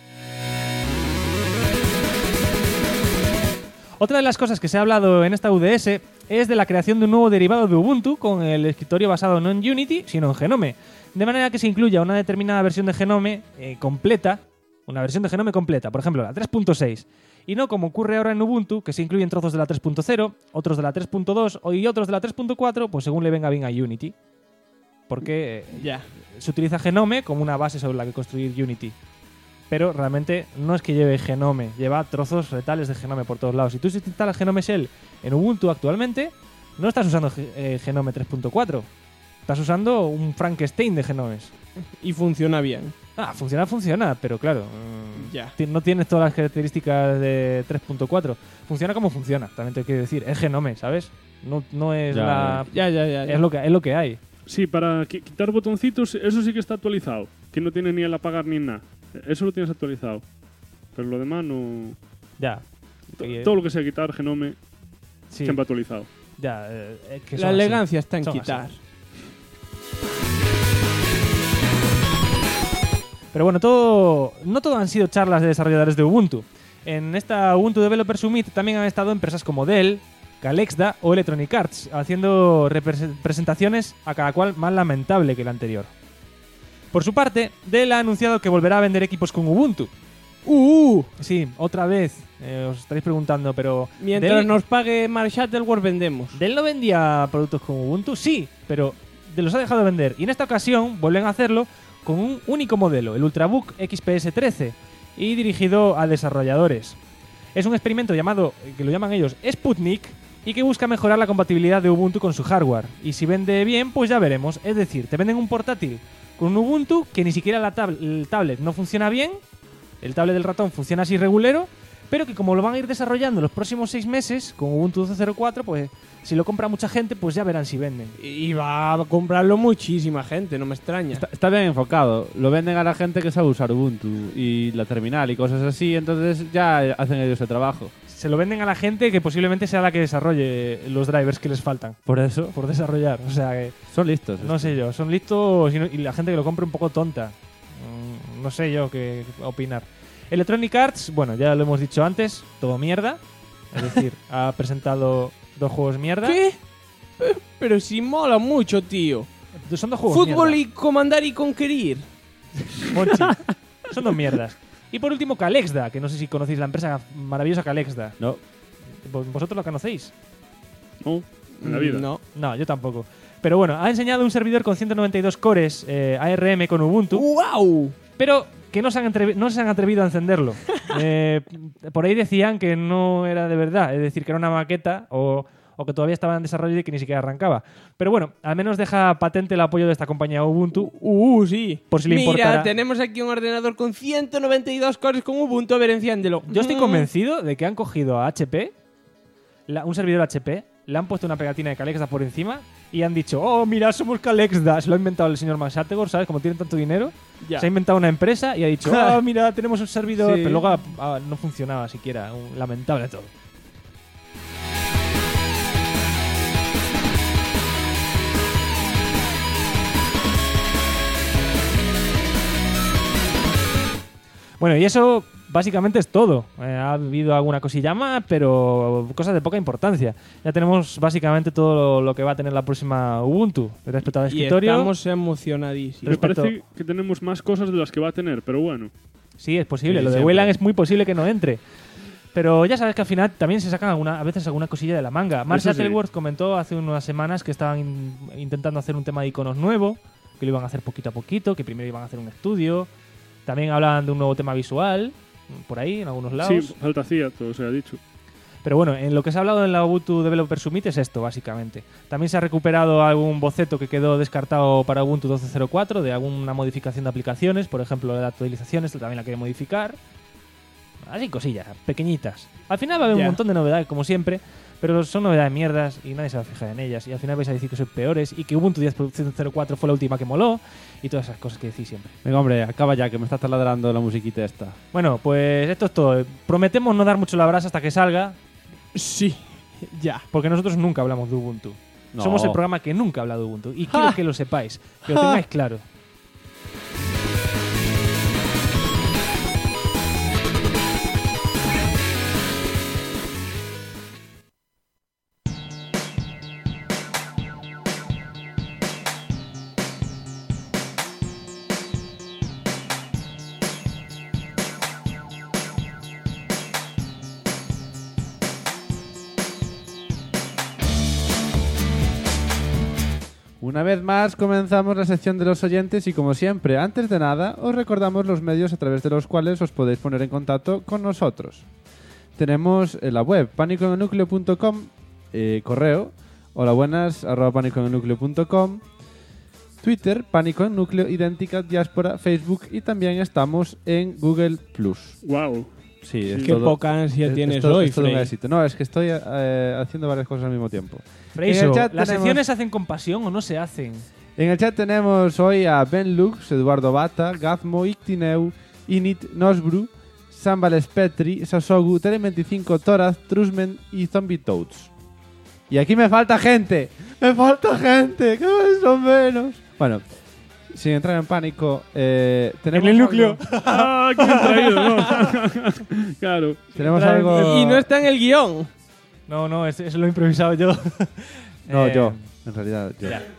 S3: Otra de las cosas que se ha hablado en esta UDS es de la creación de un nuevo derivado de Ubuntu con el escritorio basado no en Unity, sino en Genome. De manera que se incluya una determinada versión de Genome completa, una versión de Genome completa, por ejemplo la 3.6, Y no como ocurre ahora en Ubuntu, que se incluyen trozos de la 3.0, otros de la 3.2 y otros de la 3.4, pues según le venga bien a Unity. Porque se utiliza Genome como una base sobre la que construir Unity. Pero realmente no es que lleve Genome, lleva trozos retales de Genome por todos lados. Si tú instalas Genome Shell en Ubuntu actualmente, no estás usando Genome 3.4. Estás usando un Frankenstein de genomes.
S2: Y funciona bien.
S3: Funciona, pero claro, no tienes todas las características de 3.4. Funciona como funciona, también te quiero decir. Es Genome, ¿sabes? No es Es lo que hay.
S8: Sí, para quitar botoncitos, eso sí que está actualizado. Que no tiene ni el apagar ni nada. Eso lo tienes actualizado. Pero lo demás no...
S3: Ya.
S8: Todo lo que sea quitar Genome, siempre actualizado.
S3: Ya, que
S2: la elegancia está en quitar.
S3: Así. Pero bueno, no todo han sido charlas de desarrolladores de Ubuntu. En esta Ubuntu Developer Summit también han estado empresas como Dell, Calexda o Electronic Arts, haciendo presentaciones a cada cual más lamentable que la anterior. Por su parte, Dell ha anunciado que volverá a vender equipos con Ubuntu. Sí, otra vez. Os estaréis preguntando, pero...
S2: Mientras
S3: Dell,
S2: nos pague Mark Shuttleworth, vendemos.
S3: ¿Dell no vendía productos con Ubuntu? Sí, pero Dell los ha dejado de vender. Y en esta ocasión vuelven a hacerlo con un único modelo, el Ultrabook XPS 13, y dirigido a desarrolladores. Es un experimento llamado, que lo llaman ellos, Sputnik, y que busca mejorar la compatibilidad de Ubuntu con su hardware. Y si vende bien, pues ya veremos. Es decir, te venden un portátil con un Ubuntu que ni siquiera el tablet no funciona bien, el tablet del ratón funciona así regulero, pero que como lo van a ir desarrollando los próximos 6 meses con Ubuntu 12.04, pues si lo compra mucha gente, pues ya verán si venden.
S2: Y va a comprarlo muchísima gente, no me extraña.
S4: Está bien enfocado. Lo venden a la gente que sabe usar Ubuntu y la terminal y cosas así, entonces ya hacen ellos el trabajo.
S3: Se lo venden a la gente que posiblemente sea la que desarrolle los drivers que les faltan. Por eso, por desarrollar. O sea que...
S4: Son listos.
S3: No sé yo, son listos y la gente que lo compre un poco tonta. No sé yo qué opinar. Electronic Arts, bueno, ya lo hemos dicho antes, todo mierda. Es decir, ha presentado 2 juegos mierda.
S2: ¿Qué? Pero si mola mucho, tío.
S3: Son 2 juegos
S2: Fútbol
S3: mierda.
S2: Y comandar y conquerir.
S3: Monchi, son 2 mierdas. Y por último, Calexda, que no sé si conocéis la empresa maravillosa Calexda.
S4: No.
S3: ¿Vosotros la conocéis?
S8: No, en la vida.
S3: No, yo tampoco. Pero bueno, ha enseñado un servidor con 192 cores ARM con Ubuntu.
S2: ¡Wow!
S3: Pero que no se han atrevido a encenderlo. Por ahí decían que no era de verdad, es decir, que era una maqueta o que todavía estaba en desarrollo y que ni siquiera arrancaba. Pero bueno, al menos deja patente el apoyo de esta compañía Ubuntu.
S2: Sí.
S3: Por si le importara.
S2: Mira, tenemos aquí un ordenador con 192 cores con Ubuntu, a ver, enciéndelo.
S3: Yo estoy convencido de que han cogido a HP, un servidor HP, le han puesto una pegatina de Calexda por encima y han dicho, oh, mira, somos Calexda. Se lo ha inventado el señor Mark Shuttleworth, ¿sabes? Como tienen tanto dinero, se ha inventado una empresa y ha dicho, oh, mira, tenemos un servidor.
S2: Sí.
S3: Pero luego no funcionaba siquiera. Lamentable todo. Bueno, y eso básicamente es todo. Ha habido alguna cosilla más, pero cosas de poca importancia. Ya tenemos básicamente todo lo que va a tener la próxima Ubuntu respecto al escritorio.
S2: Y estamos emocionadísimos.
S8: Me parece que tenemos más cosas de las que va a tener, pero bueno.
S3: Sí, es posible.
S2: Sí,
S3: lo de
S2: siempre.
S3: Wayland es muy posible que no entre. Pero ya sabes que al final también se sacan a veces alguna cosilla de la manga. Mark
S8: Eso sí.
S3: Shuttleworth comentó hace unas semanas que estaban intentando hacer un tema de iconos nuevo, que lo iban a hacer poquito a poquito, que primero iban a hacer un estudio. También hablaban de un nuevo tema visual, por ahí, en algunos lados.
S8: Sí, falta hacía, todo se ha dicho.
S3: Pero bueno, en lo que se ha hablado en la Ubuntu Developer Summit es esto, básicamente. También se ha recuperado algún boceto que quedó descartado para Ubuntu 12.04 de alguna modificación de aplicaciones, por ejemplo, de actualizaciones, también la quiere modificar. Así cosillas, pequeñitas. Al final va a haber un montón de novedades, como siempre, pero son novedades mierdas y nadie se va a fijar en ellas. Y al final vais a decir que son peores y que Ubuntu 10.04 fue la última que moló y todas esas cosas que decís siempre.
S4: Venga, hombre, acaba ya, que me está taladrando la musiquita esta.
S3: Bueno, pues esto es todo. Prometemos no dar mucho la brasa hasta que salga.
S2: Sí, ya.
S3: Porque nosotros nunca hablamos de Ubuntu.
S4: No.
S3: Somos el programa que nunca ha hablado de Ubuntu. Y quiero que lo sepáis, que lo tengáis claro.
S4: Una vez más comenzamos la sección de los oyentes y como siempre, antes de nada, os recordamos los medios a través de los cuales os podéis poner en contacto con nosotros. Tenemos la web panicoenelnucleo.com, correo holabuenas@panicoenelnucleo.com, Twitter, Pánico en Núcleo, Idéntica Diáspora, Facebook y también estamos en Google+.
S8: Wow.
S4: Sí,
S2: Qué poca ansia tienes hoy,
S4: es todo un
S2: Frey.
S4: éxito. No, es que estoy haciendo varias cosas al mismo tiempo.
S3: Freiso,
S4: En el chat
S3: ¿las
S4: tenemos-
S3: secciones se hacen con pasión o no se hacen?
S4: En el chat tenemos hoy a Ben Lux, Eduardo Bata, Gazmo, Ictineu, Init, Nosbru, Sambales Petri, Sasogu, Tele25, Toraz, Trusmen y Zombie Toads. Y aquí me falta gente. ¡Me falta gente! ¡Qué son menos! Bueno, sin entrar en pánico, tenemos
S3: En el núcleo.
S8: ¡Ah, qué traído, no! Claro.
S4: Tenemos algo...
S2: Y no está en el guión.
S3: No, eso lo he improvisado yo.
S4: No,
S3: Eh,
S4: yo. En realidad, yo.
S3: ya.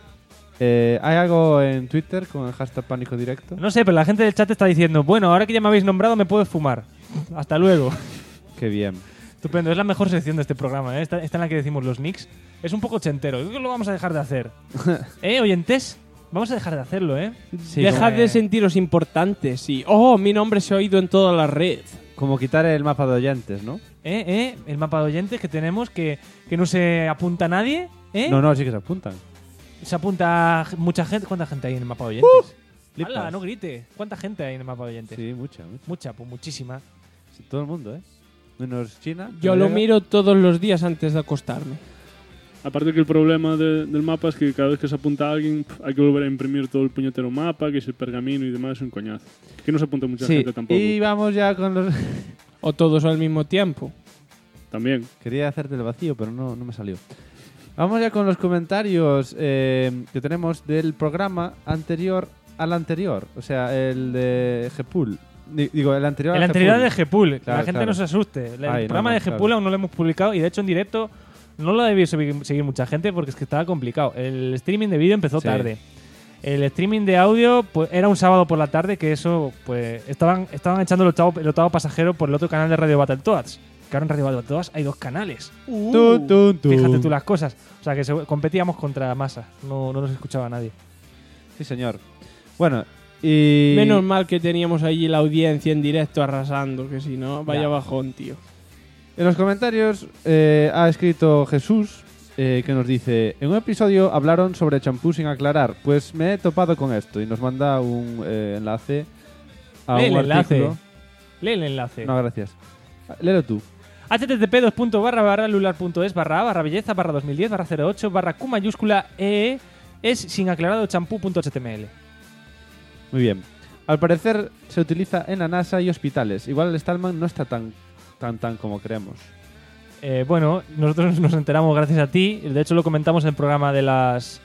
S4: ¿Hay algo en Twitter con el hashtag Pánico Directo?
S3: No sé, pero la gente del chat está diciendo, bueno, ahora que ya me habéis nombrado me puedo fumar. Hasta luego.
S4: Qué bien.
S3: Estupendo, es la mejor sección de este programa, ¿eh? Esta en la que decimos los nicks. Es un poco ochentero, yo creo que lo vamos a dejar de hacer. Oyentes? Vamos a dejar de hacerlo, ¿eh?
S4: Sí,
S2: Dejad de sentiros importantes y... ¡Oh, mi nombre se ha oído en toda la red!
S4: Como quitar el mapa de oyentes, ¿no?
S3: El mapa de oyentes que tenemos, que no se apunta nadie, ¿eh?
S4: No, sí que se apuntan.
S3: Se apunta mucha gente. ¿Cuánta gente hay en el mapa de oyentes?
S4: Flipas.
S3: ¡Hala, no grite! ¿Cuánta gente hay en el mapa de oyentes?
S4: Sí, mucha.
S3: Mucha, pues muchísima.
S4: Sí, todo el mundo, ¿eh? Menos China.
S2: Yo lo
S4: Noruega.
S2: miro todos los días antes de acostarme.
S8: Aparte que el problema del mapa es que cada vez que se apunta alguien hay que volver a imprimir todo el puñetero mapa, que es el pergamino y demás, es un coñazo. Que no se apunta mucha
S4: Sí,
S8: gente tampoco.
S4: y vamos ya con los...
S2: O todos al mismo tiempo.
S8: También.
S4: Quería hacerte el vacío, pero no me salió. Vamos ya con los comentarios que tenemos del programa anterior al anterior. O sea, el de Gepul. Digo, el anterior
S3: El
S4: al
S3: anterior de
S4: Gepul.
S3: Gepul, que
S4: Claro,
S3: la gente
S4: claro.
S3: no se asuste. El
S4: Ay,
S3: programa
S4: no,
S3: de
S4: claro.
S3: Gepul aún no lo hemos publicado y de hecho en directo no lo ha debido seguir mucha gente porque es que estaba complicado. El streaming de vídeo empezó
S4: Sí.
S3: tarde. El streaming de audio pues, era un sábado por la tarde que eso, pues estaban echando el octavo pasajero por el otro canal de Radio Battletoads. Que ahora en Radio Battletoads hay 2 canales.
S4: Tun, tun, tun.
S3: Fíjate tú las cosas. O sea que competíamos contra masa. No nos escuchaba nadie.
S4: Sí, señor. Bueno, y...
S2: Menos mal que teníamos allí la audiencia en directo arrasando, que si no, vaya
S3: Ya.
S2: bajón, tío.
S4: En los comentarios ha escrito Jesús que nos dice: en un episodio hablaron sobre champú sin aclarar, pues me he topado con esto y nos manda un enlace a
S3: Lee
S4: un
S3: el enlace.
S4: artículo.
S3: Lee el enlace.
S4: No, gracias. Léelo tú.
S3: http://lular.es/belleza/2010/08/Q mayúscula E es sin aclarado champú.html.
S4: Muy bien. Al parecer se utiliza en la NASA y hospitales. Igual el Stallman no está tan como creemos.
S3: Bueno, nosotros nos enteramos gracias a ti. De hecho, lo comentamos en el programa de las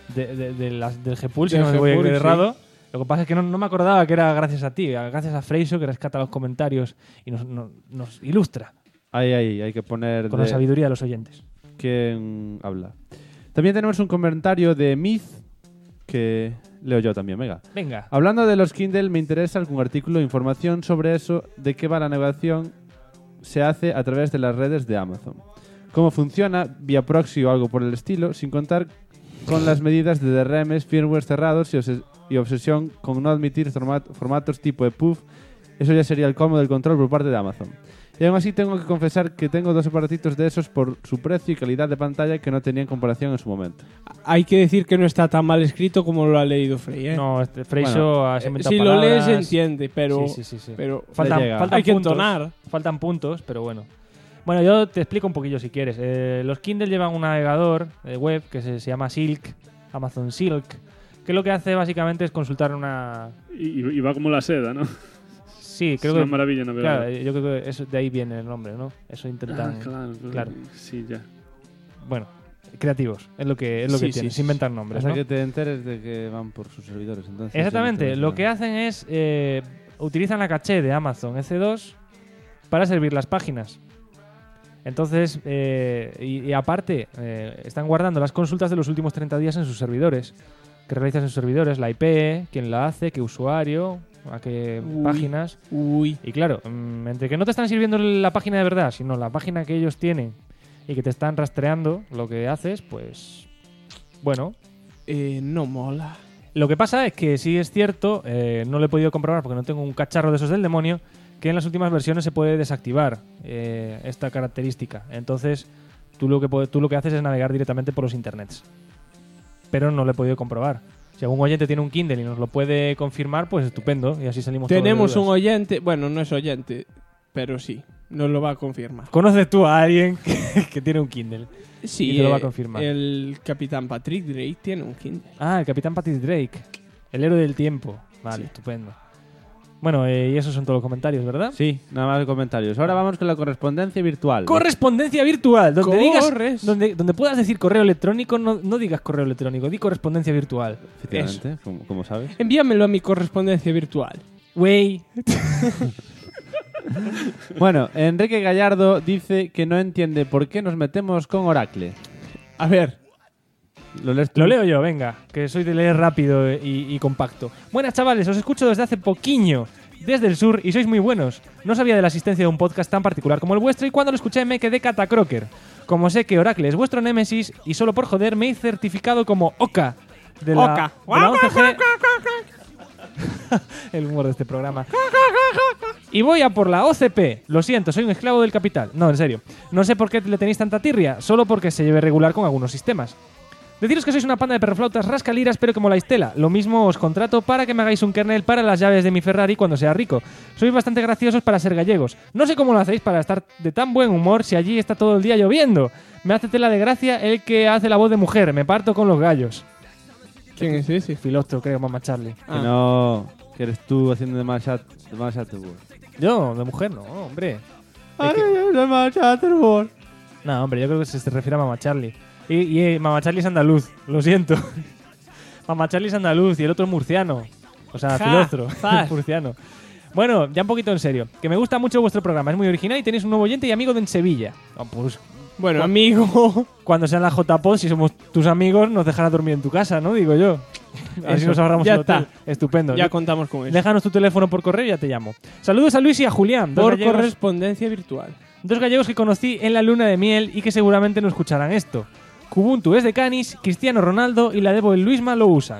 S3: del Gepul, si
S2: Del
S3: no me voy
S2: Gepul,
S3: errado. Lo que pasa es que no me acordaba que era gracias a ti, gracias a Freiso, que rescata los comentarios y nos ilustra
S4: Hay que poner
S3: con la sabiduría de los oyentes.
S4: quién habla. También tenemos un comentario de Myth que leo yo también,
S3: Venga.
S4: Hablando de los Kindle, me interesa algún artículo o información sobre eso, de qué va la navegación se hace a través de las redes de Amazon. Cómo funciona, vía proxy o algo por el estilo, sin contar con las medidas de DRMs, firmware cerrados y obsesión con no admitir formatos tipo EPUB. Eso ya sería el colmo del control por parte de Amazon. Y aún así tengo que confesar que tengo 2 aparatitos de esos por su precio y calidad de pantalla que no tenía en comparación en su momento.
S2: Hay que decir que no está tan mal escrito como lo ha leído Frey, ¿eh?
S3: No, Freiso
S4: Bueno,
S3: se inventa
S2: si
S3: palabras.
S2: lo lees se entiende, pero...
S3: Sí.
S2: pero
S3: Faltan
S2: hay que
S3: puntos,
S2: entonar.
S3: Faltan puntos, pero bueno. Bueno, yo te explico un poquillo si quieres. Los Kindle llevan un navegador web que se llama Silk, Amazon Silk, que lo que hace básicamente es consultar una...
S8: Y va como la seda, ¿no?
S3: Sí, creo
S8: es
S3: que...
S8: una maravilla navegar.
S3: Claro, yo creo que eso, de ahí viene el nombre, ¿no? Eso intentan...
S8: Claro. Sí, ya.
S3: Bueno, creativos, es lo que tienen, se inventan nombres,
S4: Hasta
S3: ¿no?
S4: que te enteres de que van por sus servidores. Entonces,
S3: Exactamente,
S4: ya no
S3: lo
S4: te
S3: que hacen es utilizan la caché de Amazon EC2 para servir las páginas. Entonces, y aparte, están guardando las consultas de los últimos 30 días en sus servidores. Que realizan sus servidores, la IP, quién la hace, qué usuario, a qué páginas. Y claro, entre que no te están sirviendo la página de verdad, sino la página que ellos tienen y que te están rastreando lo que haces, pues bueno,
S2: no mola.
S3: Lo que pasa es que sí es cierto, no lo he podido comprobar porque no tengo un cacharro de esos del demonio, que en las últimas versiones se puede desactivar esta característica. Entonces, tú lo que haces es navegar directamente por los internets. Pero no lo he podido comprobar. Si algún oyente tiene un Kindle y nos lo puede confirmar, pues estupendo, y así salimos todos de
S2: Tenemos
S3: dudas.
S2: un oyente, bueno, no es oyente, pero sí, nos lo va a confirmar.
S3: ¿Conoces tú a alguien que tiene un Kindle?
S2: Sí,
S3: y te lo va a confirmar.
S2: El capitán Patrick Drake tiene un Kindle.
S3: Ah, el capitán Patrick Drake, el héroe del tiempo. Vale,
S2: Sí.
S3: estupendo. Bueno, y esos son todos los comentarios, ¿verdad?
S4: Sí, nada más de comentarios. Ahora vamos con la correspondencia virtual.
S3: Correspondencia virtual, donde digas,
S2: Corres.
S3: donde puedas decir correo electrónico, no digas correo electrónico, di correspondencia virtual.
S4: Efectivamente, como sabes.
S2: Envíamelo a mi correspondencia virtual.
S3: Wey.
S4: Bueno, Enrique Gallardo dice que no entiende por qué nos metemos con Oracle.
S2: A ver,
S4: ¿Lo lees tú?
S3: Lo leo yo, venga, que soy de leer rápido y compacto. Buenas chavales, os escucho desde hace poquiño, desde el sur, y sois muy buenos. No sabía de la existencia de un podcast tan particular como el vuestro y cuando lo escuché me quedé catacroker. Como sé que Oracle es vuestro némesis y solo por joder me he certificado como OCA de la,
S2: Oca.
S3: de la 11G. El humor de este programa. Y voy a por la OCP. Lo siento, soy un esclavo del capital. No, en serio. No sé por qué le tenéis tanta tirria, solo porque se lleve regular con algunos sistemas. Deciros que sois una panda de perroflautas rascaliras, pero como la Estela. Lo mismo os contrato para que me hagáis un kernel para las llaves de mi Ferrari cuando sea rico. Sois bastante graciosos para ser gallegos. No sé cómo lo hacéis para estar de tan buen humor si allí está todo el día lloviendo. Me hace tela de gracia el que hace la voz de mujer. Me parto con los gallos.
S2: ¿quién es ese?
S3: Filostro, creo, mamá Charlie.
S4: Que no, que eres tú haciendo de Chatterboard.
S3: Yo, de mujer, no, hombre.
S4: Chatterboard.
S3: No, hombre, yo creo que se refiere a mamá Charlie. Y Mamá Charlie es andaluz, lo siento. Mamá Charlie es andaluz y el otro es murciano. O sea, Filostro, es murciano. Bueno, ya un poquito en serio. Que me gusta mucho vuestro programa, es muy original y tenéis un nuevo oyente y amigo de en Sevilla. Ah, pues,
S2: Bueno, amigo.
S3: cuando sean la JPod, si somos tus amigos, nos dejarás dormir en tu casa, ¿no? Digo yo. Así
S2: Eso,
S3: nos ahorramos
S2: ya
S3: el hotel.
S2: está.
S3: Estupendo.
S2: Ya contamos con eso.
S3: Déjanos tu teléfono por correo y ya te llamo. Saludos a Luis y a Julián.
S2: Por correspondencia virtual.
S3: Dos gallegos que conocí en la luna de miel y que seguramente no escucharán esto. Kubuntu es de Canis, Cristiano Ronaldo y la Debo y Luisma lo usan.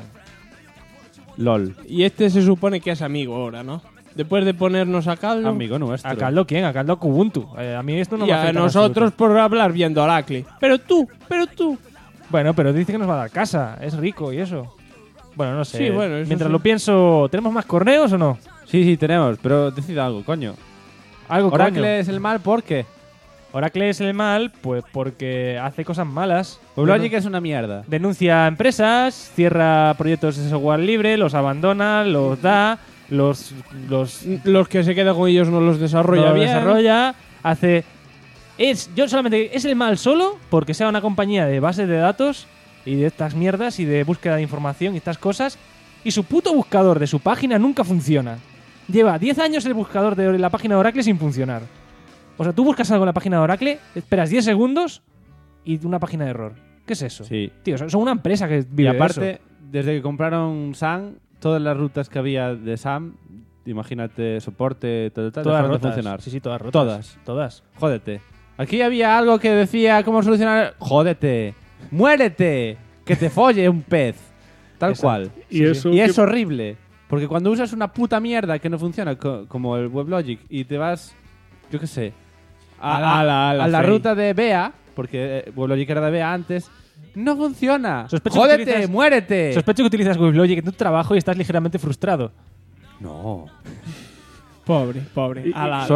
S4: LOL.
S2: Y este se supone que es amigo ahora, ¿no? Después de ponernos a caldo.
S4: Amigo nuestro.
S3: ¿A caldo quién? A caldo a Kubuntu. A mí esto no
S2: y
S3: me
S2: a
S3: afecta en
S2: nosotros
S3: absoluto.
S2: por hablar viendo Oracle. Pero tú.
S3: Bueno, pero dice que nos va a dar casa. Es rico y eso. Bueno, no sé.
S2: Sí, bueno, eso
S3: Mientras
S2: sí.
S3: lo pienso, ¿tenemos más correos o no?
S4: Sí, tenemos, pero decid algo, coño.
S3: Algo,
S4: Oracle
S3: coño.
S4: es el mal, ¿por qué?
S3: Oracle es el mal, pues porque hace cosas malas.
S4: WebLogic es una mierda.
S3: Denuncia empresas, cierra proyectos de software libre, los abandona, los da, los
S2: que se quedan con ellos no los desarrolla
S3: lo
S2: bien.
S3: desarrolla, hace... Es el mal solo porque sea una compañía de bases de datos y de estas mierdas y de búsqueda de información y estas cosas, y su puto buscador de su página nunca funciona. Lleva 10 años el buscador de la página de Oracle sin funcionar. O sea, tú buscas algo en la página de Oracle, esperas 10 segundos y una página de error. ¿Qué es eso?
S4: Sí.
S3: Tío, son una empresa que
S4: Y
S3: vive de
S4: aparte,
S3: eso.
S4: desde que compraron SAM, todas las rutas que había de SAM, imagínate, soporte, tal,
S3: Todas
S4: dejaron de
S3: rotas.
S4: funcionar.
S3: Sí, todas rotas.
S4: Todas.
S3: Todas.
S4: Jódete. Aquí había algo que decía cómo solucionar... Jódete. Muérete. Que te folle un pez. Tal
S3: Exacto.
S4: cual.
S8: Y eso
S4: Y
S8: que-
S4: es horrible. Porque cuando usas una puta mierda que no funciona, como el WebLogic, y te vas, yo qué sé, a la
S2: Fey.
S4: ruta de Bea, porque WebLogic era de Bea antes, no funciona.
S3: Sospecho que
S4: ¡Jódete!
S3: utilizas-
S4: ¡Muérete!
S3: Sospecho que utilizas WebLogic en tu trabajo y estás ligeramente frustrado.
S4: No.
S2: Pobre.
S8: Y-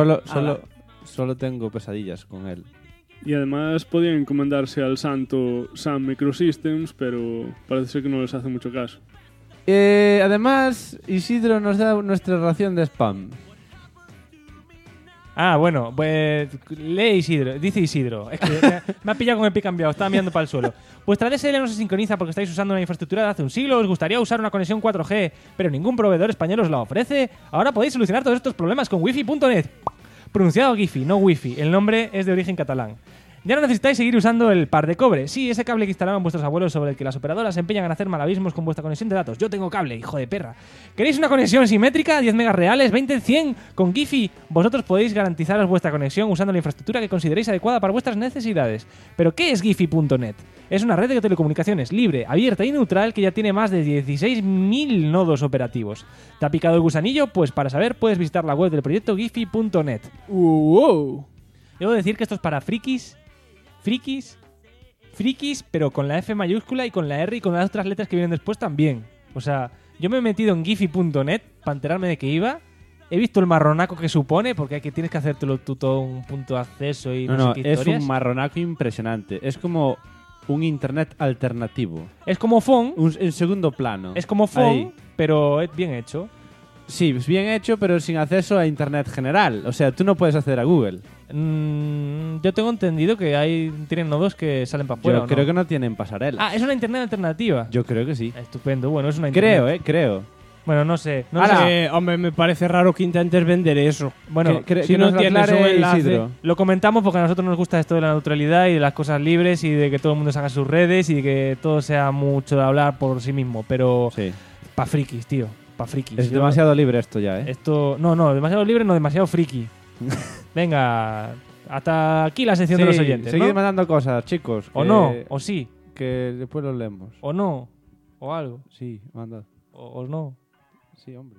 S4: Solo tengo pesadillas con él.
S8: Y además podían encomendarse al santo Sun Microsystems, pero parece ser que no les hace mucho caso.
S4: Además, Isidro nos da nuestra ración de spam.
S3: Ah, bueno, pues lee Isidro, dice Isidro. Es que me ha pillado con el pie cambiado, estaba mirando para el suelo. Vuestra DSL no se sincroniza porque estáis usando una infraestructura de hace un siglo, os gustaría usar una conexión 4G, pero ningún proveedor español os la ofrece. Ahora podéis solucionar todos estos problemas con wifi.net. Pronunciado Gifi, no wifi. El nombre es de origen catalán. Ya no necesitáis seguir usando el par de cobre. Sí, ese cable que instalaban vuestros abuelos sobre el que las operadoras se empeñan en hacer malavismos con vuestra conexión de datos. Yo tengo cable, hijo de perra. ¿Queréis una conexión simétrica? 10 megas reales, 20, 100 con Giphy. Vosotros podéis garantizaros vuestra conexión usando la infraestructura que consideréis adecuada para vuestras necesidades. ¿Pero qué es Giphy.net? Es una red de telecomunicaciones libre, abierta y neutral que ya tiene más de 16.000 nodos operativos. ¿Te ha picado el gusanillo? Pues para saber puedes visitar la web del proyecto Giphy.net. Debo decir que esto es para frikis, pero con la F mayúscula y con la R y con las otras letras que vienen después también. O sea, yo me he metido en Giphy.net para enterarme de que iba. He visto el marronaco que supone, porque hay que tienes que hacértelo tú todo un punto de acceso y no sé qué historias.
S4: Es un marronaco impresionante. Es como un internet alternativo.
S3: Es como Phone.
S4: En segundo plano.
S3: Es como Phone, pero es bien hecho.
S4: Sí, es bien hecho, pero sin acceso a internet general. O sea, tú no puedes acceder a Google.
S3: Yo tengo entendido que tienen nodos que salen para afuera.
S4: Yo creo que no tienen pasarela.
S3: Ah, es una internet alternativa.
S4: Yo creo que sí.
S3: Estupendo. Bueno, es una internet.
S4: Creo.
S3: Bueno, no sé.
S2: Hombre, me parece raro que intentes vender eso.
S3: Bueno,
S2: si no tienes un enlace.
S3: Lo comentamos porque a nosotros nos gusta esto de la neutralidad y de las cosas libres y de que todo el mundo se haga sus redes y de que todo sea mucho de hablar por sí mismo. Pero
S4: sí.
S3: Pa' frikis, tío. Pa' frikis.
S4: Es demasiado libre esto ya, ¿eh?
S3: No, demasiado libre, no, demasiado friki. Venga, hasta aquí la sección de los oyentes,
S4: seguid
S3: ¿no?
S4: mandando cosas, chicos.
S3: O no, o sí.
S4: Que después los leemos.
S3: O no, o algo.
S4: Sí, mandad.
S3: O no.
S4: Sí, hombre.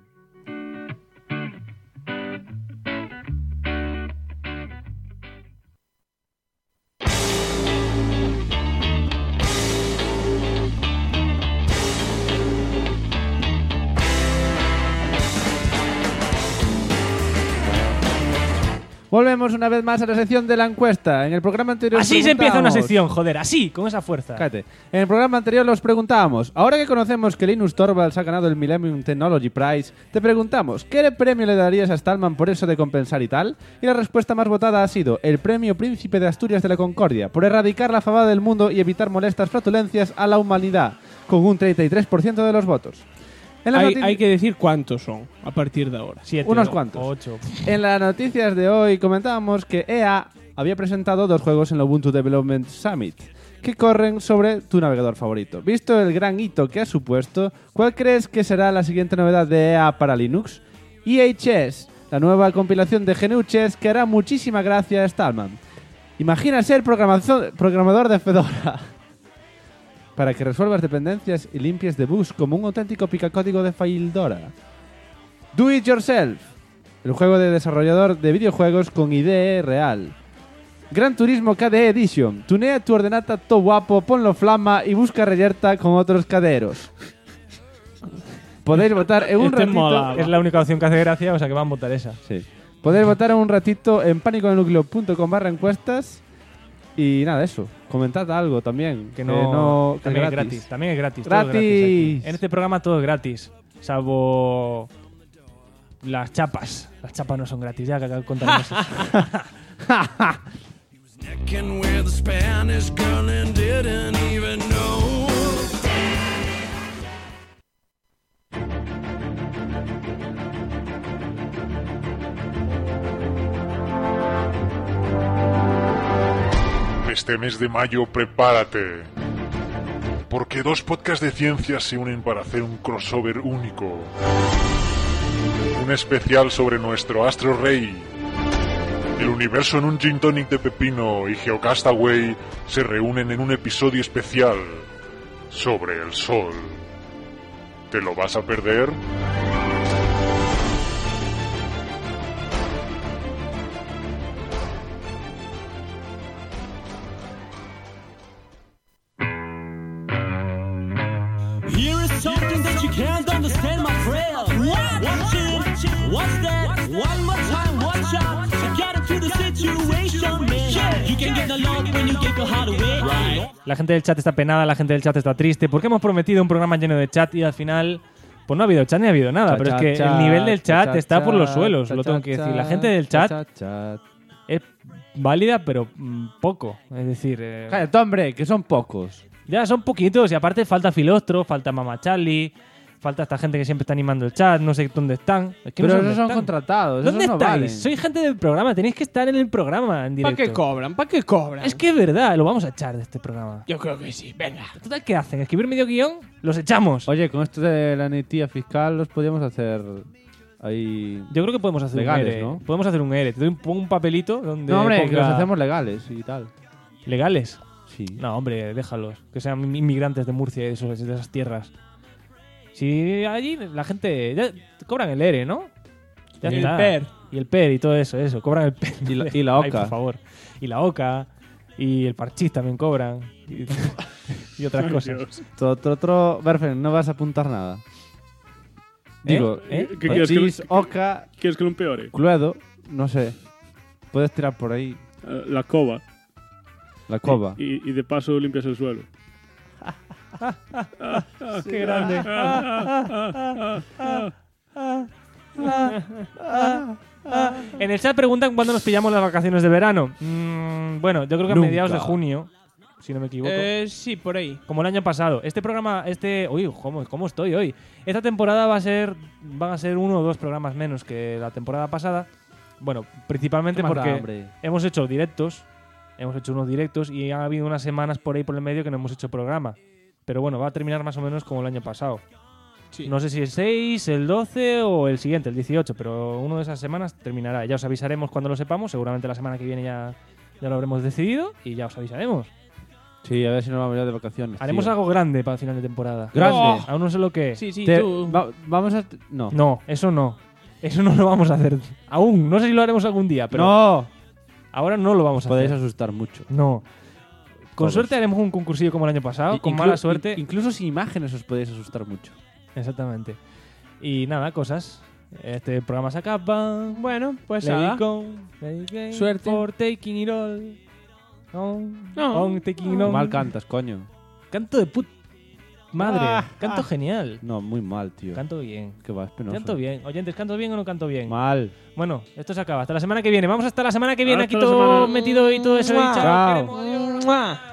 S4: Volvemos una vez más a la sección de la encuesta. En el programa anterior
S3: así se empieza una sección, joder, así, con esa fuerza.
S4: Cállate. En el programa anterior los preguntábamos, ahora que conocemos que Linus Torvalds ha ganado el Millennium Technology Prize, te preguntamos, ¿qué premio le darías a Stallman por eso de compensar y tal? Y la respuesta más votada ha sido el premio Príncipe de Asturias de la Concordia, por erradicar la fabada del mundo y evitar molestas flatulencias a la humanidad, con un 33% de los votos.
S2: Hay que decir cuántos son a partir de ahora.
S3: 7,
S4: unos cuantos.
S3: 8.
S4: En las noticias de hoy comentábamos que EA había presentado 2 juegos en la Ubuntu Development Summit que corren sobre tu navegador favorito. Visto el gran hito que ha supuesto, ¿cuál crees que será la siguiente novedad de EA para Linux? EA Chess, la nueva compilación de GNU Chess que hará muchísima gracia a Stallman. Imagina ser programador de Fedora para que resuelvas dependencias y limpies debugs como un auténtico picacódigo de Fildora. Do It Yourself, el juego de desarrollador de videojuegos con IDE real. Gran Turismo KDE Edition, tunea tu ordenata todo guapo, ponlo flama y busca reyerta con otros caderos. Podéis votar en un ratito.
S3: Es la única opción que hace gracia, o sea que van a votar esa.
S4: Sí. Podéis votar en un ratito en panicoennucleo.com/encuestas. Y nada, eso. Comentad algo también.
S3: Que
S4: también
S3: es gratis. También es gratis.
S4: ¡Gratis!
S3: Todo es gratis aquí. En este programa todo es gratis. Salvo las chapas. Las chapas no son gratis. Ya que contaremos eso.
S12: Este mes de mayo prepárate, porque 2 podcasts de ciencias se unen para hacer un crossover único. Un especial sobre nuestro astro rey. El universo en un gin tonic de pepino y Geocastaway se reúnen en un episodio especial sobre el sol. ¿Te lo vas a perder?
S7: Something that you can't understand, my friend. What? Watch it. What's that? One more time, watch out. You get into the situation, man. You can get along when you get your heart away. Right.
S3: La gente del chat está penada, la gente del chat está triste, porque hemos prometido un programa lleno de chat y al final pues no ha habido chat ni ha habido nada. Pero es que el nivel del chat está por los suelos, lo tengo que decir. La gente del chat es válida, pero poco. Es decir...
S4: Cállate, hombre, que son pocos.
S3: Ya, son poquitos. Y aparte falta Filostro, falta Mama Charlie, Falta esta gente que siempre está animando el chat, no sé dónde están. Es que
S4: Pero
S3: no sé
S4: esos
S3: dónde
S4: son
S3: están.
S4: contratados,
S3: ¿Dónde
S4: esos no
S3: estáis?
S4: valen.
S3: Soy gente del programa, tenéis que estar en el programa en
S2: ¿Para
S3: directo.
S2: qué cobran? ¿Para qué cobran?
S3: Es que es verdad, lo vamos a echar de este programa.
S2: Yo creo que sí, venga.
S3: Total, ¿qué hacen? ¿Escribir medio guión? Los echamos.
S4: Oye, con esto de la netía fiscal los podríamos hacer ahí...
S3: Yo creo que podemos hacer
S4: legales,
S3: un ERE.
S4: ¿no?
S3: Podemos hacer un ERE. Te doy un papelito donde
S4: No, hombre,
S3: ponga-
S4: que los hacemos legales y tal.
S3: ¿Legales?
S4: Sí.
S3: No, hombre, déjalos. Que sean inmigrantes de Murcia y de esas tierras. Si allí la gente... Ya cobran el ERE, ¿no? Ya
S2: Y el
S3: está.
S2: PER.
S3: Y el PER y todo eso. Cobran el PER.
S4: Y la
S3: Ay,
S4: OCA.
S3: por favor. Y la OCA. Y el parchís también cobran. Y otras cosas.
S4: Otro, Berfen, no vas a apuntar nada. Digo,
S3: ¿Eh?
S8: ¿Qué quieres que,
S4: Parchís, OCA,
S8: quieres que lo empeore?
S4: Cluedo, no sé. Puedes tirar por ahí
S8: La cova.
S4: la cova.
S8: Y de paso limpias el suelo.
S3: ¡Qué grande! En el chat preguntan cuándo nos pillamos las vacaciones de verano. Bueno, yo creo que a
S4: Nunca.
S3: mediados de junio, si no me equivoco.
S2: Sí, por ahí.
S3: Como el año pasado. Este programa, uy, ¿cómo estoy hoy? Esta temporada van a ser 1 o 2 programas menos que la temporada pasada. Bueno, principalmente
S4: ¿Qué más da,
S3: porque
S4: hombre?
S3: hemos hecho directos. Hemos hecho unos directos y ha habido unas semanas por ahí por el medio que no hemos hecho programa. Pero bueno, va a terminar más o menos como el año pasado.
S2: Sí.
S3: No sé si el 6, el 12 o el siguiente, el 18, pero una de esas semanas terminará. Ya os avisaremos cuando lo sepamos. Seguramente la semana que viene ya lo habremos decidido y ya os avisaremos.
S4: Sí, a ver si nos vamos ya de vacaciones.
S3: Haremos
S4: tío.
S3: algo grande para el final de temporada.
S4: Grande.
S2: Oh.
S3: Aún no sé lo que es.
S2: Sí, sí,
S4: Te-
S2: tú.
S4: vamos a... No.
S3: No, eso no. Eso no lo vamos a hacer. Aún. No sé si lo haremos algún día, pero
S4: ¡No!
S3: ahora no lo vamos a
S4: Podéis
S3: hacer.
S4: asustar mucho.
S3: No. Con
S4: Todos.
S3: suerte haremos un concursillo como el año pasado. Con
S4: Inclu-
S3: mala suerte.
S4: Incluso sin imágenes os podéis asustar mucho.
S3: Exactamente. Y nada, cosas. Este programa se acaba.
S2: Bueno, pues
S3: Let
S2: nada.
S3: it go, let it go,
S2: Suerte.
S3: For taking it all.
S2: No.
S3: On taking it all.
S4: Mal cantas, coño.
S3: Canto de put... Madre. Canto
S2: ah.
S3: genial.
S4: No, muy mal, tío.
S3: Canto bien.
S4: Que va, es penoso.
S3: Canto bien. Oyentes, ¿canto bien o no canto bien?
S4: Mal.
S3: Bueno, esto se acaba. Hasta la semana que viene. Vamos hasta la semana que viene.
S8: Hasta
S3: Aquí
S8: la
S3: todo
S8: semana.
S3: metido y todo eso. Y chao.
S4: Chao.
S3: Queremos, adiós.
S2: ¡Mua!